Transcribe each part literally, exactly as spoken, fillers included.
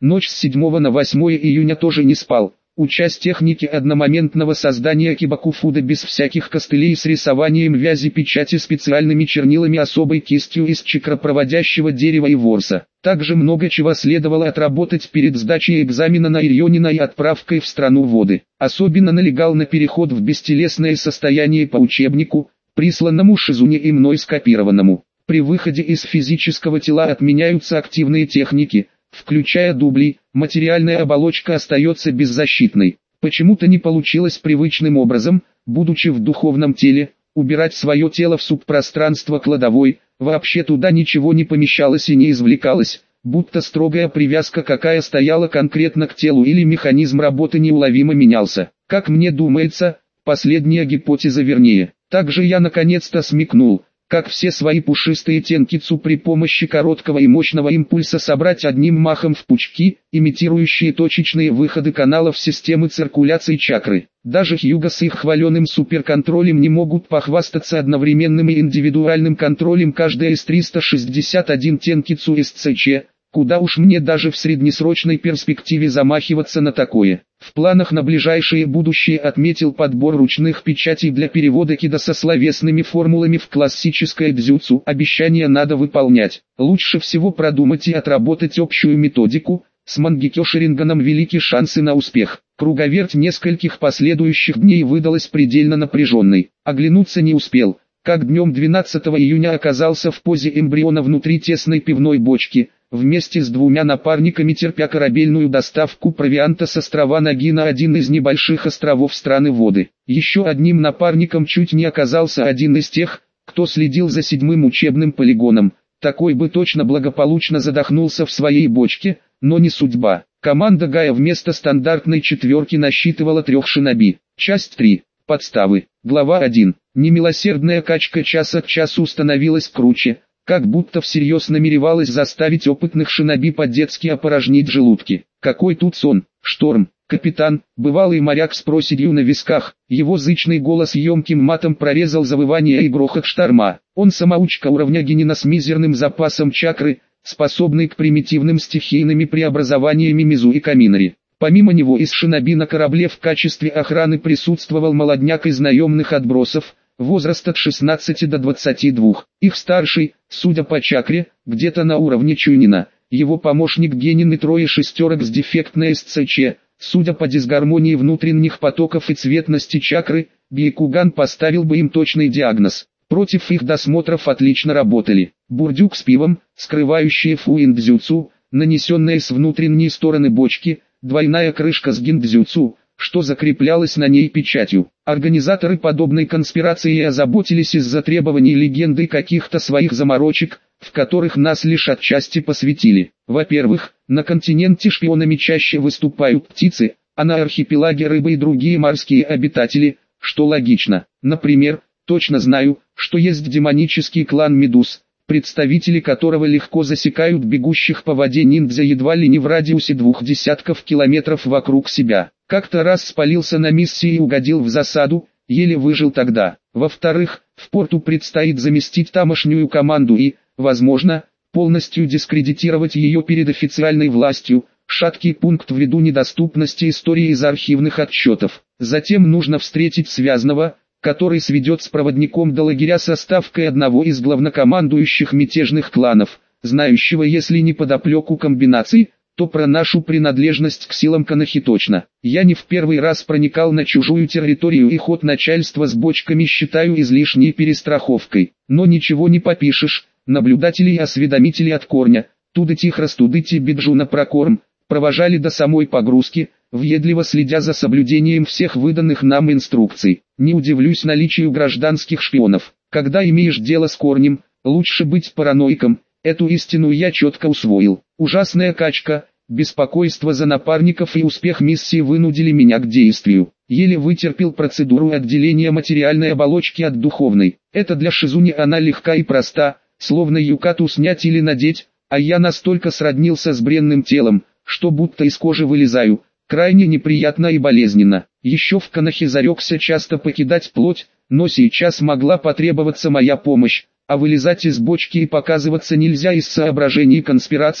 Ночь с седьмого на восьмое июня тоже не спал, учась технике одномоментного создания кибакуфуда без всяких костылей с рисованием вязи печати специальными чернилами особой кистью из чакропроводящего дерева и ворса. Также много чего следовало отработать перед сдачей экзамена на Ирионина и отправкой в страну воды. Особенно налегал на переход в бестелесное состояние по учебнику, присланному Шизуне и мной скопированному. При выходе из физического тела отменяются активные техники, включая дубли, материальная оболочка остается беззащитной. Почему-то не получилось привычным образом, будучи в духовном теле, убирать свое тело в субпространство кладовой, вообще туда ничего не помещалось и не извлекалось, будто строгая привязка какая стояла конкретно к телу или механизм работы неуловимо менялся. Как мне думается, последняя гипотеза вернее. Также я наконец-то смекнул, как все свои пушистые тенкицу при помощи короткого и мощного импульса собрать одним махом в пучки, имитирующие точечные выходы каналов системы циркуляции чакры. Даже Хьюго с их хваленым суперконтролем не могут похвастаться одновременным и индивидуальным контролем каждой из триста шестьдесят один тенкицу эс цэ че, куда уж мне даже в среднесрочной перспективе замахиваться на такое. В планах на ближайшее будущее отметил подбор ручных печатей для перевода кида со словесными формулами в классическое дзюцу. Обещания надо выполнять. Лучше всего продумать и отработать общую методику. С Мангекё Шаринганом велики шансы на успех. Круговерть нескольких последующих дней выдалась предельно напряженной. Оглянуться не успел, как днем двенадцатого июня оказался в позе эмбриона внутри тесной пивной бочки, вместе с двумя напарниками терпя корабельную доставку провианта с острова Наги на один из небольших островов страны воды. Еще одним напарником чуть не оказался один из тех, кто следил за седьмым учебным полигоном. Такой бы точно благополучно задохнулся в своей бочке, но не судьба. Команда Гая вместо стандартной четверки насчитывала трех шиноби. Часть три. Подставы. Глава один. Немилосердная качка час от часу становилась круче, как будто всерьез намеревалась заставить опытных шиноби по-детски опорожнить желудки. Какой тут сон, Шторм, капитан, бывалый моряк с проседью на висках, его зычный голос емким матом прорезал завывание и грохот шторма. Он самоучка уравнягинина с мизерным запасом чакры, способный к примитивным стихийными преобразованиями Мизу и Каминари. Помимо него из шиноби на корабле в качестве охраны присутствовал молодняк из наемных отбросов, возраст от шестнадцати до двадцати двух. Их старший, судя по чакре, где-то на уровне Чунина, его помощник Генин и трое шестерок с дефектной эс цэ че, судя по дисгармонии внутренних потоков и цветности чакры, Бейкуган поставил бы им точный диагноз. Против их досмотров отлично работали. Бурдюк с пивом, скрывающие фуиндзюцу, нанесенные с внутренней стороны бочки, двойная крышка с гиндзюцу, что закреплялось на ней печатью. Организаторы подобной конспирации озаботились из-за требований легенды каких-то своих заморочек, в которых нас лишь отчасти посвятили. Во-первых, на континенте шпионами чаще выступают птицы, а на архипелаге рыбы и другие морские обитатели, что логично. Например, точно знаю, что есть демонический клан Медуз, представители которого легко засекают бегущих по воде ниндзя едва ли не в радиусе двух десятков километров вокруг себя. Как-то раз спалился на миссии и угодил в засаду, еле выжил тогда. Во-вторых, в порту предстоит заместить тамошнюю команду и, возможно, полностью дискредитировать ее перед официальной властью, шаткий пункт ввиду недоступности истории из архивных отчетов. Затем нужно встретить связанного, который сведет с проводником до лагеря со ставкой одного из главнокомандующих мятежных кланов, знающего если не подоплеку комбинаций, то про нашу принадлежность к силам Канахи точно. Я не в первый раз проникал на чужую территорию и ход начальства с бочками считаю излишней перестраховкой. Но ничего не попишешь, наблюдатели и осведомители от корня, тудыть их растудыть и биджу на прокорм, провожали до самой погрузки, въедливо следя за соблюдением всех выданных нам инструкций. Не удивлюсь наличию гражданских шпионов. Когда имеешь дело с корнем, лучше быть параноиком. Эту истину я четко усвоил. Ужасная качка, беспокойство за напарников и успех миссии вынудили меня к действию. Еле вытерпел процедуру отделения материальной оболочки от духовной. Это для Шизуни она легка и проста, словно юкату снять или надеть, а я настолько сроднился с бренным телом, что будто из кожи вылезаю, крайне неприятно и болезненно. Еще в Канахе зарекся часто покидать плоть, но сейчас могла потребоваться моя помощь. А вылезать из бочки и показываться нельзя из соображений конспирации,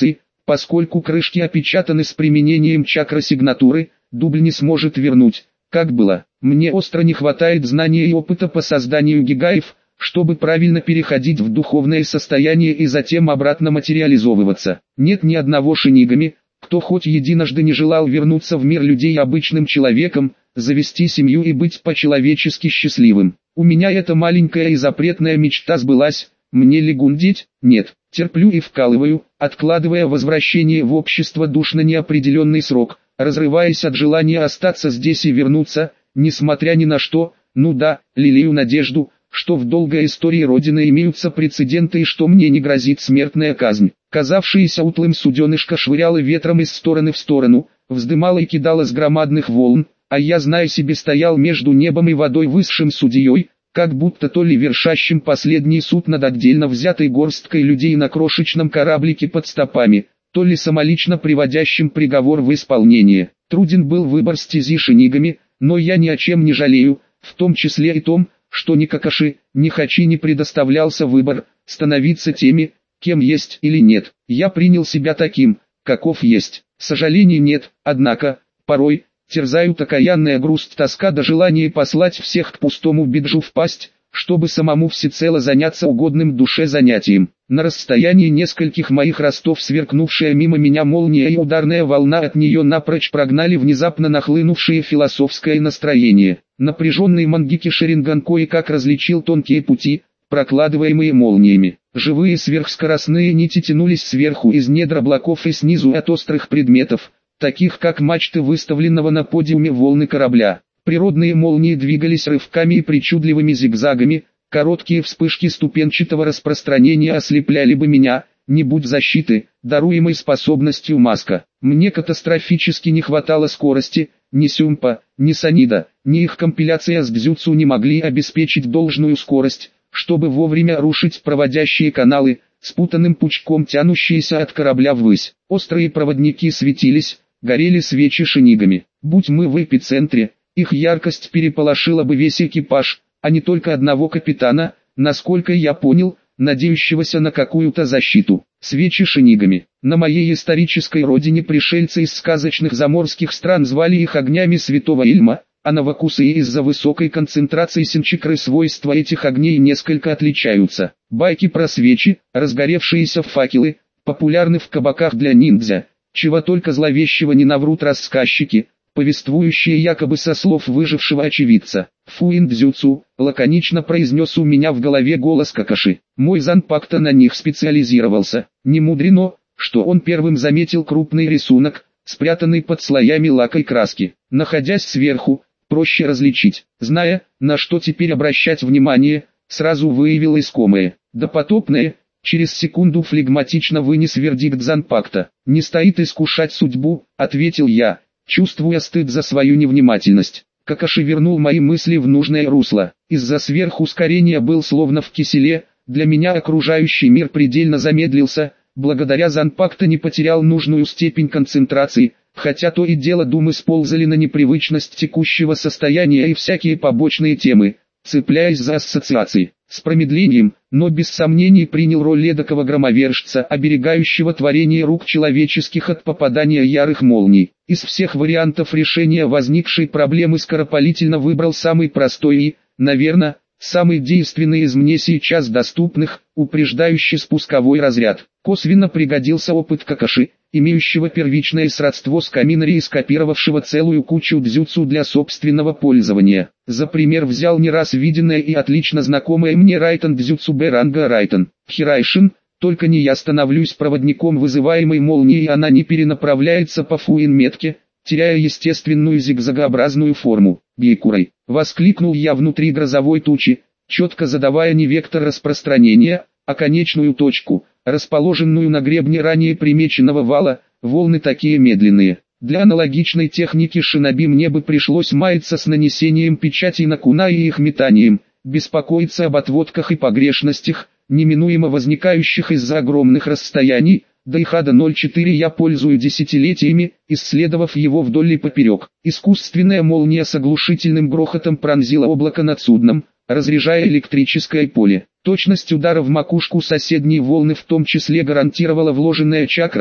поскольку крышки опечатаны с применением чакросигнатуры, дубль не сможет вернуть, как было. Мне остро не хватает знания и опыта по созданию гигаев, чтобы правильно переходить в духовное состояние и затем обратно материализовываться. Нет ни одного шинигами, кто хоть единожды не желал вернуться в мир людей обычным человеком, завести семью и быть по-человечески счастливым. У меня эта маленькая и запретная мечта сбылась, мне ли гундеть? Нет, терплю и вкалываю, откладывая возвращение в общество душ на неопределенный срок, разрываясь от желания остаться здесь и вернуться, несмотря ни на что. Ну да, лелею надежду, что в долгой истории Родины имеются прецеденты и что мне не грозит смертная казнь. Казавшееся утлым суденышко швыряло ветром из стороны в сторону, вздымало и кидало с громадных волн, а я, зная себе, стоял между небом и водой высшим судьей, как будто то ли вершащим последний суд над отдельно взятой горсткой людей на крошечном кораблике под стопами, то ли самолично приводящим приговор в исполнение. Труден был выбор стези шинигами, но я ни о чем не жалею, в том числе и том, что ни Какаши, ни Хачи не предоставлялся выбор, становиться теми, кем есть или нет. Я принял себя таким, каков есть. Сожалений нет, однако, порой, терзают окаянная грусть, тоска до желания послать всех к пустому биджу впасть, чтобы самому всецело заняться угодным душе занятием. На расстоянии нескольких моих ростов сверкнувшая мимо меня молния и ударная волна от нее напрочь прогнали внезапно нахлынувшее философское настроение. Напряженный Мангики Шаринган кое-как различил тонкие пути, прокладываемые молниями. Живые сверхскоростные нити тянулись сверху из недр облаков и снизу от острых предметов, таких как мачты выставленного на подиуме волны корабля. Природные молнии двигались рывками и причудливыми зигзагами, короткие вспышки ступенчатого распространения ослепляли бы меня, не будь защиты, даруемой способностью Маска. Мне катастрофически не хватало скорости, ни Сюмпа, ни Санида, ни их компиляция с дзюцу не могли обеспечить должную скорость, чтобы вовремя рушить проводящие каналы, спутанным пучком тянущиеся от корабля ввысь. Острые проводники светились, горели свечи шинигами. Будь мы в эпицентре, их яркость переполошила бы весь экипаж, а не только одного капитана, насколько я понял, надеющегося на какую-то защиту. Свечи шинигами. На моей исторической родине пришельцы из сказочных заморских стран звали их огнями святого Ильма, а на Вакусии из-за высокой концентрации синчикры свойства этих огней несколько отличаются. Байки про свечи, разгоревшиеся факелы, популярны в кабаках для ниндзя, чего только зловещего не наврут рассказчики, повествующие якобы со слов выжившего очевидца. «Фуиндзюцу», лаконично произнес у меня в голове голос Какаши. Мой Занпакта на них специализировался. Не мудрено, что он первым заметил крупный рисунок, спрятанный под слоями лака и краски. Находясь сверху, проще различить. Зная, на что теперь обращать внимание, сразу выявил искомое. Допотопное, через секунду флегматично вынес вердикт Занпакта. «Не стоит искушать судьбу», — ответил я, чувствуя стыд за свою невнимательность. Какаши вернул мои мысли в нужное русло. Из-за сверхускорения был словно в киселе, для меня окружающий мир предельно замедлился, благодаря Занпакта не потерял нужную степень концентрации, хотя то и дело думы сползали на непривычность текущего состояния и всякие побочные темы, цепляясь за ассоциации. С промедлением, но без сомнений принял роль эдакого громовержца, оберегающего творение рук человеческих от попадания ярых молний. Из всех вариантов решения возникшей проблемы скоропалительно выбрал самый простой и, наверное, самый действенный из мне сейчас доступных, упреждающий спусковой разряд. Косвенно пригодился опыт Какаши, имеющего первичное сродство с Каминари и скопировавшего целую кучу дзюцу для собственного пользования. За пример взял не раз виденное и отлично знакомое мне Райтон дзюцу Б-ранга Райтон. Хирайшин, только не я становлюсь проводником вызываемой молнии, и она не перенаправляется по фуин-метке, теряя естественную зигзагообразную форму. «Гейкурай!» — воскликнул я внутри грозовой тучи, четко задавая не вектор распространения, а конечную точку, расположенную на гребне ранее примеченного вала. Волны такие медленные. Для аналогичной техники шиноби мне бы пришлось маяться с нанесением печатей на куна и их метанием, беспокоиться об отводках и погрешностях, неминуемо возникающих из-за огромных расстояний. Дайхада ноль четыре я пользую десятилетиями, исследовав его вдоль и поперек. Искусственная молния с оглушительным грохотом пронзила облако над судном, разряжая электрическое поле. Точность удара в макушку соседней волны в том числе гарантировала вложенная чакра,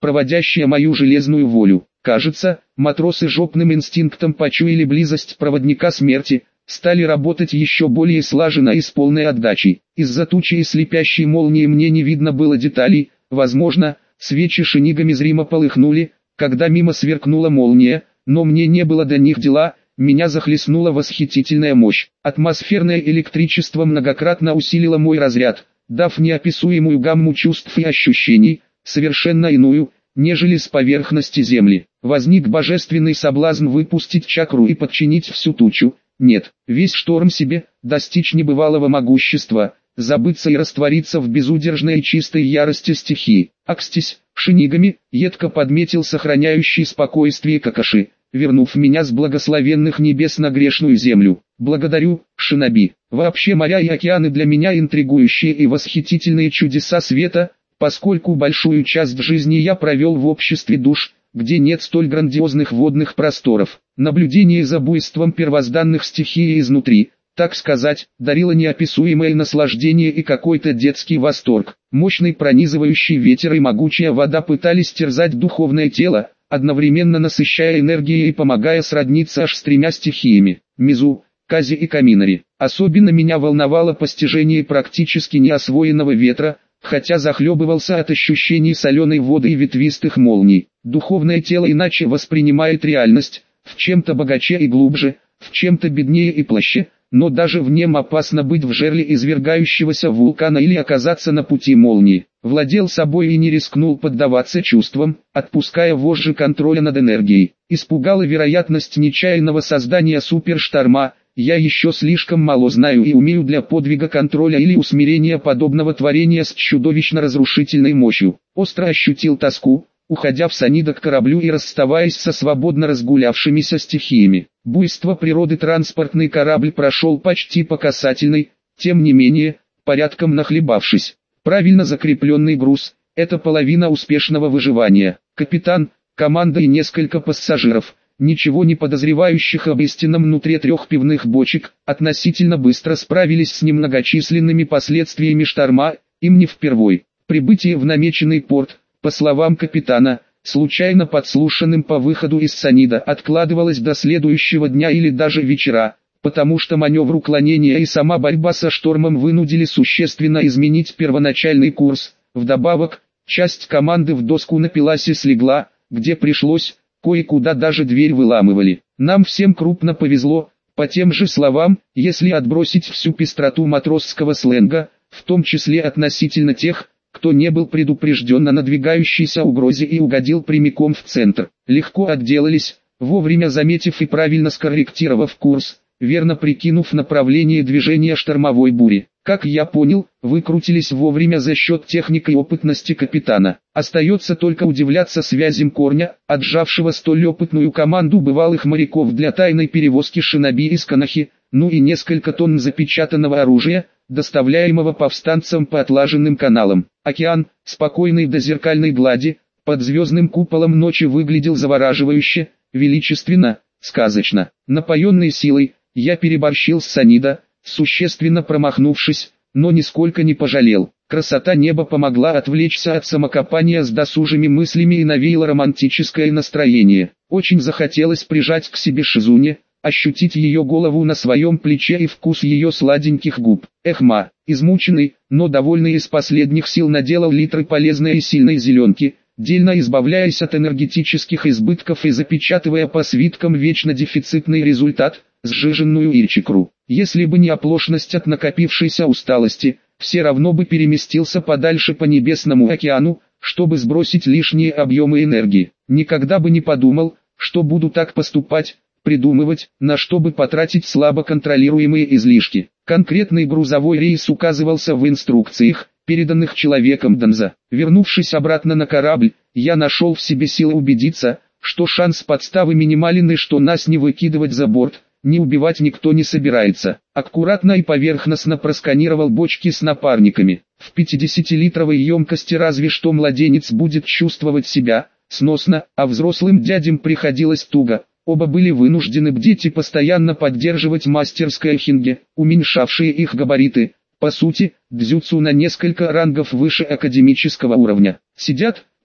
проводящая мою железную волю. Кажется, матросы жопным инстинктом почуяли близость проводника смерти, стали работать еще более слаженно и с полной отдачей. Из-за тучи и слепящей молнии мне не видно было деталей, возможно, свечи шинигами зримо полыхнули, когда мимо сверкнула молния, но мне не было до них дела. Меня захлестнула восхитительная мощь. Атмосферное электричество многократно усилило мой разряд, дав неописуемую гамму чувств и ощущений, совершенно иную, нежели с поверхности земли. Возник божественный соблазн выпустить чакру и подчинить всю тучу. Нет, весь шторм себе, достичь небывалого могущества, забыться и раствориться в безудержной и чистой ярости стихии. Акстись, шинигами, едко подметил сохраняющий спокойствие Какаши, вернув меня с благословенных небес на грешную землю. Благодарю, шиноби. Вообще моря и океаны для меня интригующие и восхитительные чудеса света, поскольку большую часть жизни я провел в обществе душ, где нет столь грандиозных водных просторов. Наблюдение за буйством первозданных стихий изнутри, так сказать, дарило неописуемое наслаждение и какой-то детский восторг. Мощный пронизывающий ветер и могучая вода пытались терзать духовное тело, одновременно насыщая энергией и помогая сродниться аж с тремя стихиями – Мизу, Кази и Каминари. Особенно меня волновало постижение практически неосвоенного ветра, хотя захлебывался от ощущений соленой воды и ветвистых молний. Духовное тело иначе воспринимает реальность, в чем-то богаче и глубже, в чем-то беднее и плаще, но даже в нем опасно быть в жерле извергающегося вулкана или оказаться на пути молнии. Владел собой и не рискнул поддаваться чувствам, отпуская вожжи контроля над энергией. Испугала вероятность нечаянного создания супершторма. Я еще слишком мало знаю и умею для подвига контроля или усмирения подобного творения с чудовищно разрушительной мощью. Остро ощутил тоску, уходя в Санида к кораблю и расставаясь со свободно разгулявшимися стихиями. Буйство природы транспортный корабль прошел почти по касательной, тем не менее, порядком нахлебавшись. Правильно закрепленный груз – это половина успешного выживания. Капитан, команда и несколько пассажиров, ничего не подозревающих об истинном нутре трех пивных бочек, относительно быстро справились с немногочисленными последствиями шторма, им не впервой. Прибытие в намеченный порт, по словам капитана, случайно подслушанным по выходу из Санида, откладывалось до следующего дня или даже вечера, потому что маневр уклонения и сама борьба со штормом вынудили существенно изменить первоначальный курс. Вдобавок, часть команды в доску напилась и слегла, где пришлось, кое-куда даже дверь выламывали. Нам всем крупно повезло, по тем же словам, если отбросить всю пестроту матросского сленга, в том числе относительно тех, кто не был предупрежден о надвигающейся угрозе и угодил прямиком в центр. Легко отделались, вовремя заметив и правильно скорректировав курс, верно прикинув направление движения штормовой бури. Как я понял, выкрутились вовремя за счет техники и опытности капитана. Остается только удивляться связям корня, отжавшего столь опытную команду бывалых моряков для тайной перевозки шиноби из Канахи, ну и несколько тонн запечатанного оружия, доставляемого повстанцам по отлаженным каналам. Океан, спокойный до зеркальной глади, под звездным куполом ночи выглядел завораживающе, величественно, сказочно. Напоенный силой, я переборщил с Санида, существенно промахнувшись, но нисколько не пожалел. Красота неба помогла отвлечься от самокопания с досужими мыслями и навеяла романтическое настроение. Очень захотелось прижать к себе Шизуне, ощутить ее голову на своем плече и вкус ее сладеньких губ. Эхма, измученный, но довольный из последних сил наделал литры полезной и сильной зеленки, дельно избавляясь от энергетических избытков и запечатывая по свиткам вечно дефицитный результат – сжиженную ичикру. Если бы не оплошность от накопившейся усталости, все равно бы переместился подальше по небесному океану, чтобы сбросить лишние объемы энергии. Никогда бы не подумал, что буду так поступать, придумывать, на что бы потратить слабо контролируемые излишки. Конкретный грузовой рейс указывался в инструкциях, переданных человеком Донза. Вернувшись обратно на корабль, я нашел в себе силы убедиться, что шанс подставы минимален и что нас не выкидывать за борт, не убивать никто не собирается. Аккуратно и поверхностно просканировал бочки с напарниками. В пятидесятилитровой емкости разве что младенец будет чувствовать себя сносно, а взрослым дядям приходилось туго. Оба были вынуждены бдеть и постоянно поддерживать мастерское хинге, уменьшавшие их габариты. По сути, дзюцу на несколько рангов выше академического уровня. Сидят,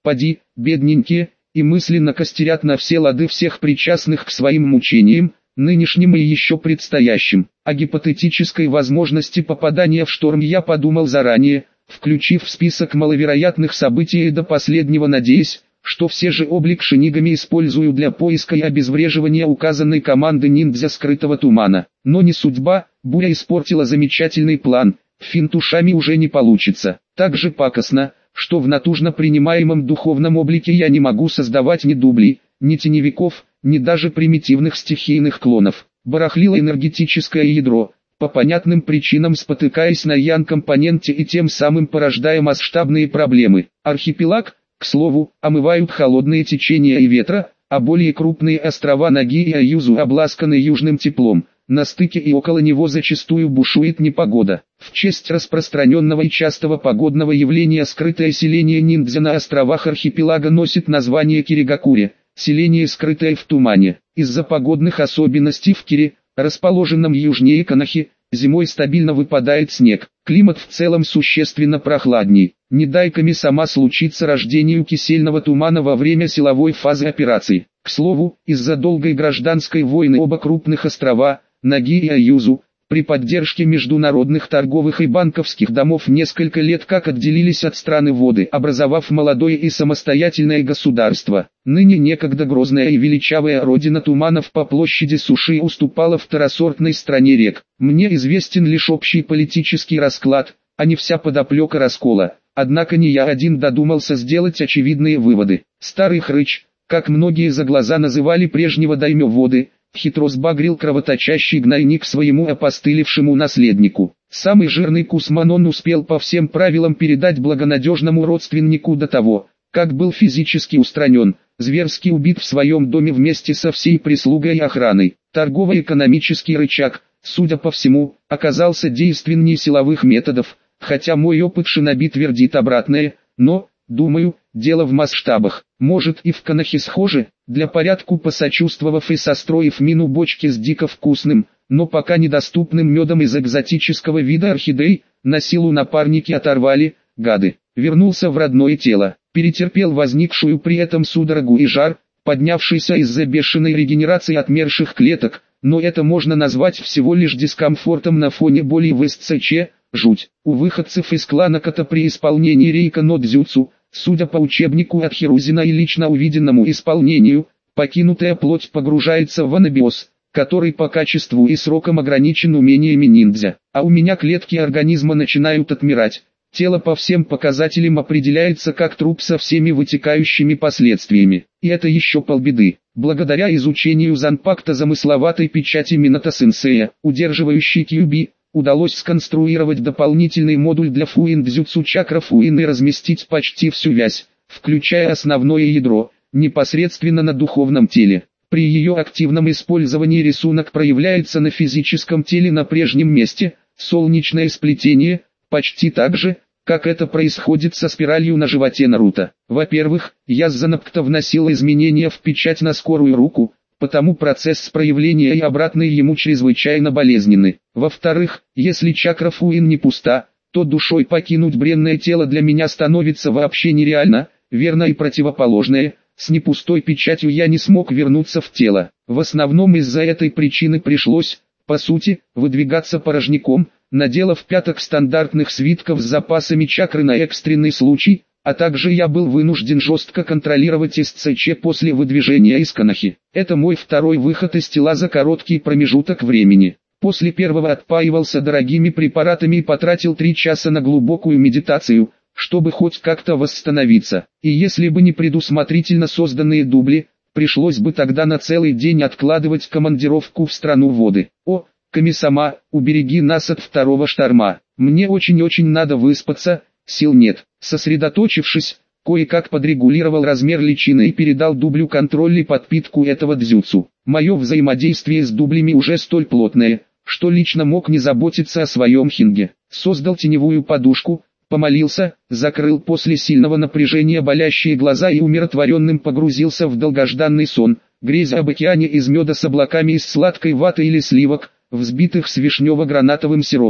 поди, бедненькие, и мысленно костерят на все лады всех причастных к своим мучениям, нынешним и еще предстоящим. О гипотетической возможности попадания в шторм я подумал заранее, включив в список маловероятных событий и до последнего надеясь, что все же облик Шинигами использую для поиска и обезвреживания указанной команды ниндзя скрытого тумана. Но не судьба, буря испортила замечательный план, финт ушами уже не получится. Так же пакостно, что в натужно принимаемом духовном облике я не могу создавать ни дублей, ни теневиков, ни даже примитивных стихийных клонов. Барахлило энергетическое ядро, по понятным причинам спотыкаясь на ян-компоненте и тем самым порождая масштабные проблемы. Архипелаг, к слову, омывают холодные течения и ветра, а более крупные острова Наги и Аюзу обласканы южным теплом. На стыке и около него зачастую бушует непогода. В честь распространенного и частого погодного явления скрытое селение ниндзя на островах архипелага носит название Киригакури, селение скрытое в тумане. Из-за погодных особенностей в Кире, расположенном южнее Канахи, зимой стабильно выпадает снег. Климат в целом существенно прохладней. Не дай Ками-сама случиться рождению кисельного тумана во время силовой фазы операции. К слову, из-за долгой гражданской войны оба крупных острова, Наги и Аюзу, при поддержке международных торговых и банковских домов несколько лет как отделились от страны воды, образовав молодое и самостоятельное государство. Ныне некогда грозная и величавая родина туманов по площади суши уступала второсортной стране рек. Мне известен лишь общий политический расклад, а не вся подоплека раскола. Однако не я один додумался сделать очевидные выводы. Старый хрыч, как многие за глаза называли прежнего даймё воды, хитро сбагрил кровоточащий гнойник своему опостылевшему наследнику. Самый жирный кусман он успел по всем правилам передать благонадежному родственнику до того, как был физически устранен, зверски убит в своем доме вместе со всей прислугой и охраной. Торгово-экономический рычаг, судя по всему, оказался действеннее силовых методов, хотя мой опыт шиноби твердит обратное, но, думаю, дело в масштабах. Может и в Канахе схоже, для порядку посочувствовав и состроив мину бочки с дико вкусным, но пока недоступным медом из экзотического вида орхидей, на силу напарники оторвали, гады. Вернулся в родное тело, перетерпел возникшую при этом судорогу и жар, поднявшийся из-за бешеной регенерации отмерших клеток, но это можно назвать всего лишь дискомфортом на фоне боли в СЦЧ, жуть. У выходцев из клана Ката при исполнении рейка но дзюцу, судя по учебнику от Хирузина и лично увиденному исполнению, покинутая плоть погружается в анабиоз, который по качеству и срокам ограничен умениями ниндзя. А у меня клетки организма начинают отмирать, тело по всем показателям определяется как труп со всеми вытекающими последствиями. И это еще полбеды. Благодаря изучению занпакта замысловатой печати Минато-сенсея, удерживающей Кьюби, удалось сконструировать дополнительный модуль для фуин-дзюцу чакра фуин и разместить почти всю вязь, включая основное ядро, непосредственно на духовном теле. При ее активном использовании рисунок проявляется на физическом теле на прежнем месте, солнечное сплетение, почти так же, как это происходит со спиралью на животе Наруто. Во-первых, я с Занпакта вносил изменения в печать на скорую руку, потому процесс проявления и обратный ему чрезвычайно болезненны. Во-вторых, если чакра фуин не пуста, то душой покинуть бренное тело для меня становится вообще нереально, верно и противоположное. С непустой печатью я не смог вернуться в тело. В основном из-за этой причины пришлось, по сути, выдвигаться порожняком, наделав пяток стандартных свитков с запасами чакры на экстренный случай, а также я был вынужден жестко контролировать СЦЧ после выдвижения из Канахи. Это мой второй выход из тела за короткий промежуток времени. После первого отпаивался дорогими препаратами и потратил три часа на глубокую медитацию, чтобы хоть как-то восстановиться. И если бы не предусмотрительно созданные дубли, пришлось бы тогда на целый день откладывать командировку в страну воды. О, Ками-сама, убереги нас от второго шторма. Мне очень-очень надо выспаться, сил нет. Сосредоточившись, кое-как подрегулировал размер личины и передал дублю контроль и подпитку этого дзюцу. Мое взаимодействие с дублями уже столь плотное, что лично мог не заботиться о своем хинге. Создал теневую подушку, помолился, закрыл после сильного напряжения болящие глаза и умиротворенным погрузился в долгожданный сон, грезя об океане из меда с облаками из сладкой ваты или сливок, взбитых с вишнево-гранатовым сиропом.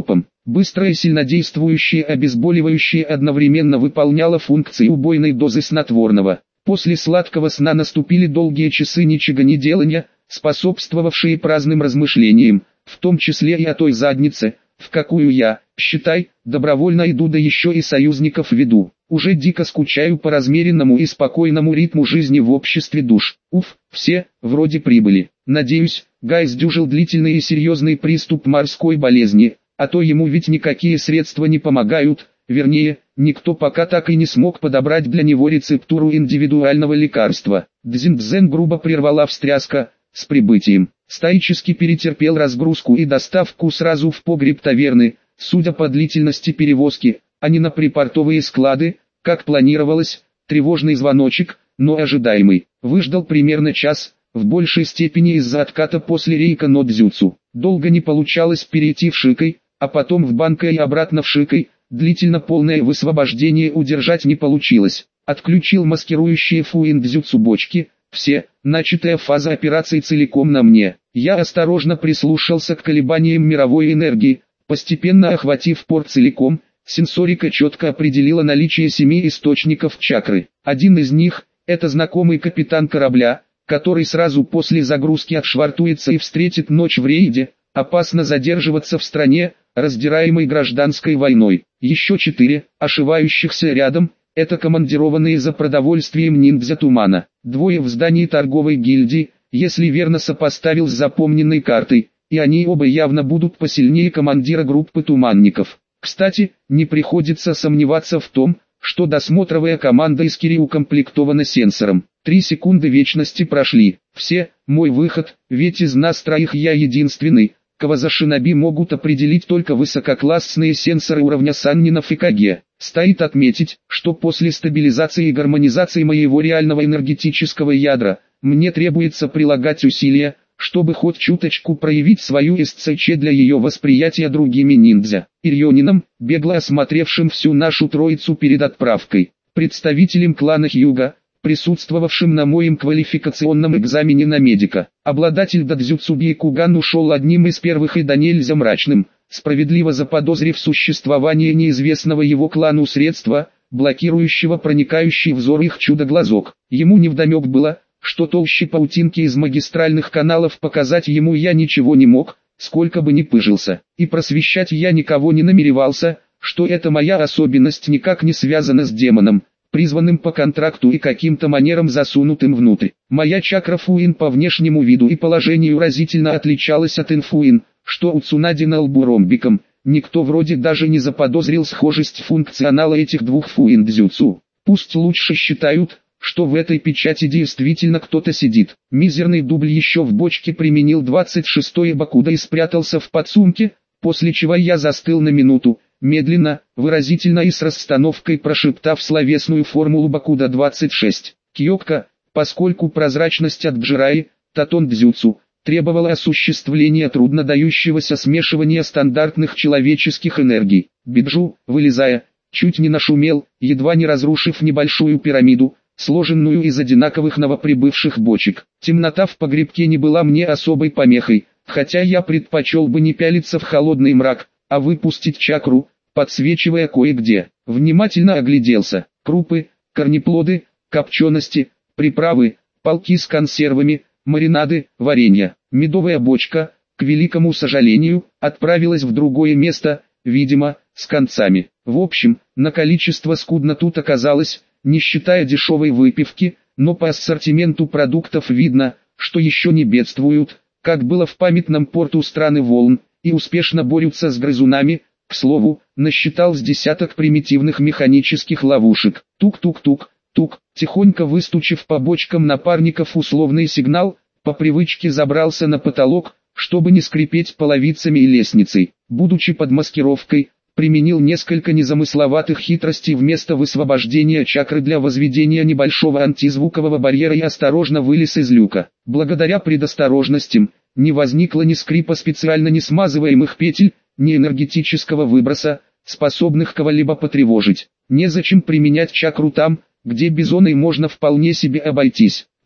быстрое сильнодействующее обезболивающее одновременно выполняло функции убойной дозы снотворного. После сладкого сна наступили долгие часы ничегонеделания, способствовавшие праздным размышлениям, в том числе и о той заднице, в какую я, считай, добровольно иду, да еще и союзников веду. Уже дико скучаю по размеренному и спокойному ритму жизни в обществе душ. Уф, все, вроде прибыли. Надеюсь, Гай сдюжил длительный и серьезный приступ морской болезни, а то ему ведь никакие средства не помогают, вернее, никто пока так и не смог подобрать для него рецептуру индивидуального лекарства. Дзин-дзен грубо прервала встряска, с прибытием. Стоически перетерпел разгрузку и доставку сразу в погреб таверны, судя по длительности перевозки, а не на припортовые склады, как планировалось. Тревожный звоночек, но ожидаемый. Выждал примерно час, в большей степени из-за отката после рейка Нодзюцу. Долго не получалось перейти в Шикой, а потом в Банкой и обратно в Шикой. Длительно полное высвобождение удержать не получилось. Отключил маскирующие фуиндзюцу бочки. Все, начатая фаза операции целиком на мне. Я осторожно прислушался к колебаниям мировой энергии, постепенно охватив порт целиком. Сенсорика четко определила наличие семи источников чакры. Один из них – это знакомый капитан корабля, который сразу после загрузки отшвартуется и встретит ночь в рейде. Опасно задерживаться в стране, раздираемой гражданской войной. Еще четыре, ошивающихся рядом, это командированные за продовольствием ниндзя тумана. Двое в здании торговой гильдии, если верно сопоставил с запомненной картой, и они оба явно будут посильнее командира группы туманников. Кстати, не приходится сомневаться в том, что досмотровая команда из Кири укомплектована сенсором. Три секунды вечности прошли. Все, мой выход, ведь из нас троих я единственный, кого за шиноби могут определить только высококлассные сенсоры уровня Саннинов и Каге. Стоит отметить, что после стабилизации и гармонизации моего реального энергетического ядра, мне требуется прилагать усилия, чтобы хоть чуточку проявить свою СЦЧ для ее восприятия другими ниндзя. Ирьонином, бегло осмотревшим всю нашу троицу перед отправкой, представителем клана Хьюга, присутствовавшим на моем квалификационном экзамене на медика. Обладатель дадзюцу Бейкуган ушел одним из первых и до нельзя мрачным, справедливо заподозрив существование неизвестного его клану средства, блокирующего проникающий взор их чудо-глазок. Ему невдомек было, что толще паутинки из магистральных каналов показать ему я ничего не мог, сколько бы ни пыжился. И просвещать я никого не намеревался, что эта моя особенность никак не связана с демоном, призванным по контракту и каким-то манером засунутым внутрь. Моя чакра Фуин по внешнему виду и положению разительно отличалась от инфуин, что у Цунади на лбу ромбиком. Никто вроде даже не заподозрил схожесть функционала этих двух фуиндзюцу. Пусть лучше считают, что в этой печати действительно кто-то сидит. Мизерный дубль еще в бочке применил двадцать шестой Бакуда и спрятался в подсумке, после чего я застыл на минуту, медленно, выразительно и с расстановкой прошептав словесную формулу Бакуда двадцать шесть. Кьёка, поскольку прозрачность от Бджираи, Татон Дзюцу, требовала осуществления трудно дающегося смешивания стандартных человеческих энергий. Биджу, вылезая, чуть не нашумел, едва не разрушив небольшую пирамиду, сложенную из одинаковых новоприбывших бочек. Темнота в погребке не была мне особой помехой, хотя я предпочел бы не пялиться в холодный мрак, а выпустить чакру, подсвечивая кое-где. Внимательно огляделся. Крупы, корнеплоды, копчености, приправы, полки с консервами, маринады, варенье. Медовая бочка, к великому сожалению, отправилась в другое место, видимо, с концами. В общем, на количество скудно тут оказалось, не считая дешевой выпивки, но по ассортименту продуктов видно, что еще не бедствуют, как было в памятном порту страны волн, и успешно борются с грызунами. К слову, насчитал с десяток примитивных механических ловушек. Тук-тук-тук, тук, тихонько выстучив по бочкам напарников условный сигнал, по привычке забрался на потолок, чтобы не скрипеть половицами и лестницей. Будучи под маскировкой, применил несколько незамысловатых хитростей вместо высвобождения чакры для возведения небольшого антизвукового барьера и осторожно вылез из люка. Благодаря предосторожностям, не возникло ни скрипа специально не смазываемых петель, ни энергетического выброса, способных кого-либо потревожить. Незачем применять чакру там, где бизоной можно вполне себе обойтись.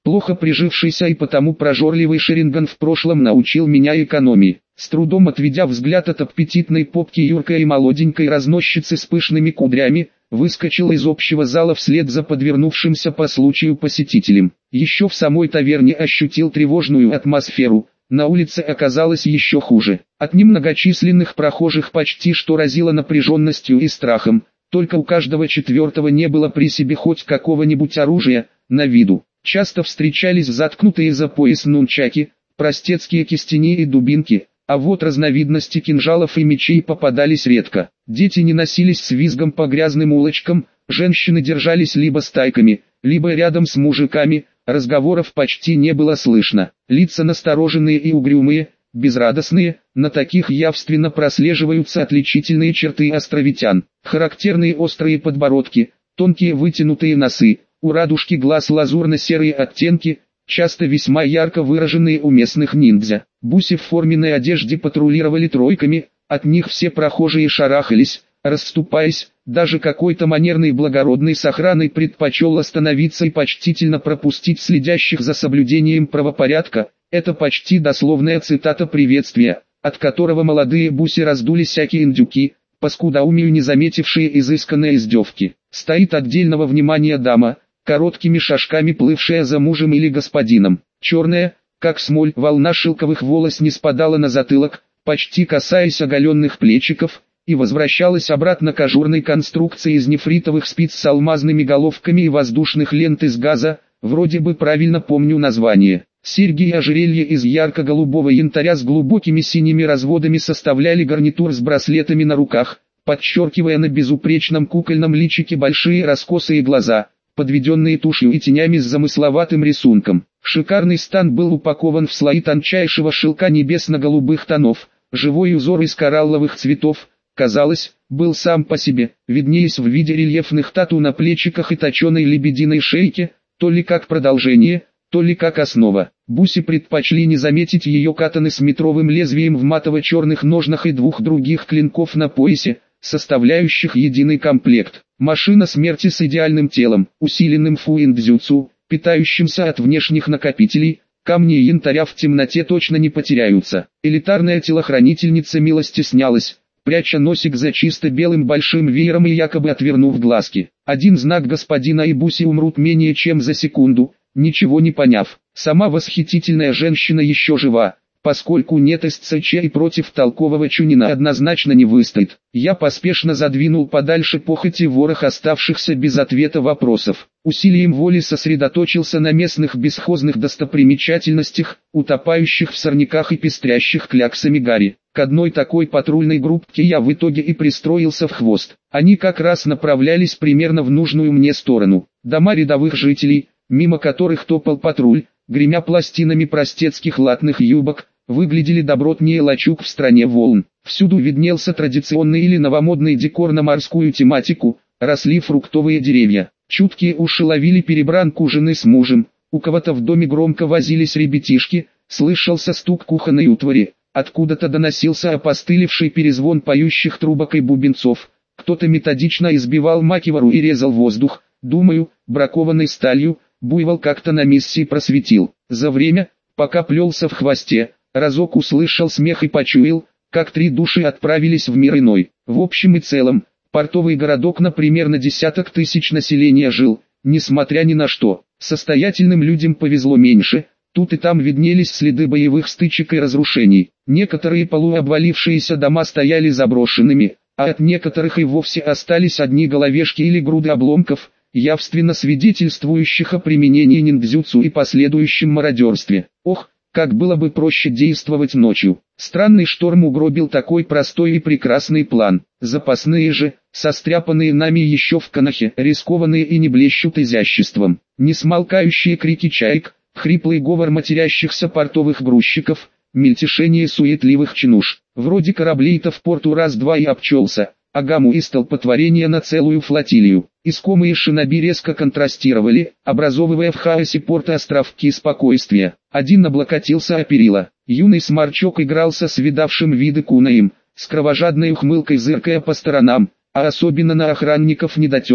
Плохо прижившийся и потому прожорливый Шеринган в прошлом научил меня экономии. С трудом отведя взгляд от аппетитной попки юркой и молоденькой разносчицы с пышными кудрями, выскочил из общего зала вслед за подвернувшимся по случаю посетителем. Еще в самой таверне ощутил тревожную атмосферу, на улице оказалось еще хуже. От немногочисленных прохожих почти что разило напряженностью и страхом, только у каждого четвертого не было при себе хоть какого-нибудь оружия, на виду. Часто встречались заткнутые за пояс нунчаки, простецкие кистени и дубинки, а вот разновидности кинжалов и мечей попадались редко. Дети не носились с визгом по грязным улочкам, женщины держались либо стайками, либо рядом с мужиками, разговоров почти не было слышно. Лица настороженные и угрюмые, безрадостные, на таких явственно прослеживаются отличительные черты островитян. Характерные острые подбородки, тонкие вытянутые носы, у радужки глаз лазурно-серые оттенки, часто весьма ярко выраженные у местных ниндзя. Буси в форменной одежде патрулировали тройками, от них все прохожие шарахались, расступаясь, даже какой-то манерный благородный с охраной предпочел остановиться и почтительно пропустить следящих за соблюдением правопорядка. Это почти дословная цитата приветствия, от которого молодые буси раздули всякие индюки, по скудоумию не заметившие изысканной издевки. Стоит отдельного внимания дама, короткими шажками плывшая за мужем или господином. Черная, как смоль, волна шелковых волос не спадала на затылок, почти касаясь оголенных плечиков, и возвращалась обратно к ажурной конструкции из нефритовых спиц с алмазными головками и воздушных лент из газа, вроде бы правильно помню название. Серьги и ожерелья из ярко-голубого янтаря с глубокими синими разводами составляли гарнитур с браслетами на руках, подчеркивая на безупречном кукольном личике большие раскосые глаза, подведенные тушью и тенями с замысловатым рисунком. Шикарный стан был упакован в слои тончайшего шелка небесно-голубых тонов, живой узор из коралловых цветов, казалось, был сам по себе, виднеясь в виде рельефных тату на плечиках и точеной лебединой шейке, то ли как продолжение, то ли как основа. Буси предпочли не заметить ее катаны с метровым лезвием в матово-черных ножнах и двух других клинков на поясе, составляющих единый комплект. Машина смерти с идеальным телом, усиленным фуиндзюцу, питающимся от внешних накопителей, камни янтаря в темноте точно не потеряются. Элитарная телохранительница мило стеснялась, пряча носик за чисто белым большим веером и якобы отвернув глазки. Один знак господина и буси умрут менее чем за секунду, ничего не поняв. Сама восхитительная женщина еще жива, поскольку нет СЦЧ и против толкового чунина однозначно не выстоит. Я поспешно задвинул подальше похоти ворох оставшихся без ответа вопросов. Усилием воли сосредоточился на местных бесхозных достопримечательностях, утопающих в сорняках и пестрящих кляксами гари. К одной такой патрульной группке я в итоге и пристроился в хвост. Они как раз направлялись примерно в нужную мне сторону. Дома рядовых жителей, мимо которых топал патруль, гремя пластинами простецких латных юбок, выглядели добротнее лачуг в стране волн. Всюду виднелся традиционный или новомодный декор на морскую тематику, росли фруктовые деревья. Чуткие уши ловили перебранку жены с мужем, у кого-то в доме громко возились ребятишки, слышался стук кухонной утвари, откуда-то доносился опостылевший перезвон поющих трубок и бубенцов, кто-то методично избивал макевару и резал воздух, думаю, бракованной сталью, буйвол как-то на миссии просветил. За время, пока плелся в хвосте, разок услышал смех и почуял, как три души отправились в мир иной. В общем и целом, портовый городок на примерно десяток тысяч населения жил, несмотря ни на что. Состоятельным людям повезло меньше, тут и там виднелись следы боевых стычек и разрушений. Некоторые полуобвалившиеся дома стояли заброшенными, а от некоторых и вовсе остались одни головешки или груды обломков, явственно свидетельствующих о применении ниндзюцу и последующем мародерстве. Ох, как было бы проще действовать ночью. Странный шторм угробил такой простой и прекрасный план. Запасные же, состряпанные нами еще в канахе, рискованные и не блещут изяществом. Несмолкающие крики чаек, хриплый говор матерящихся портовых грузчиков, мельтешение суетливых чинуш. Вроде кораблей-то в порту раз-два и обчелся, а гамму и столпотворение на целую флотилию. Искомые шиноби резко контрастировали, образовывая в хаосе порта островки спокойствия. Один облокотился о перила. Юный сморчок игрался с видавшим виды кунаем, с кровожадной ухмылкой зыркая по сторонам, а особенно на охранников недотеп,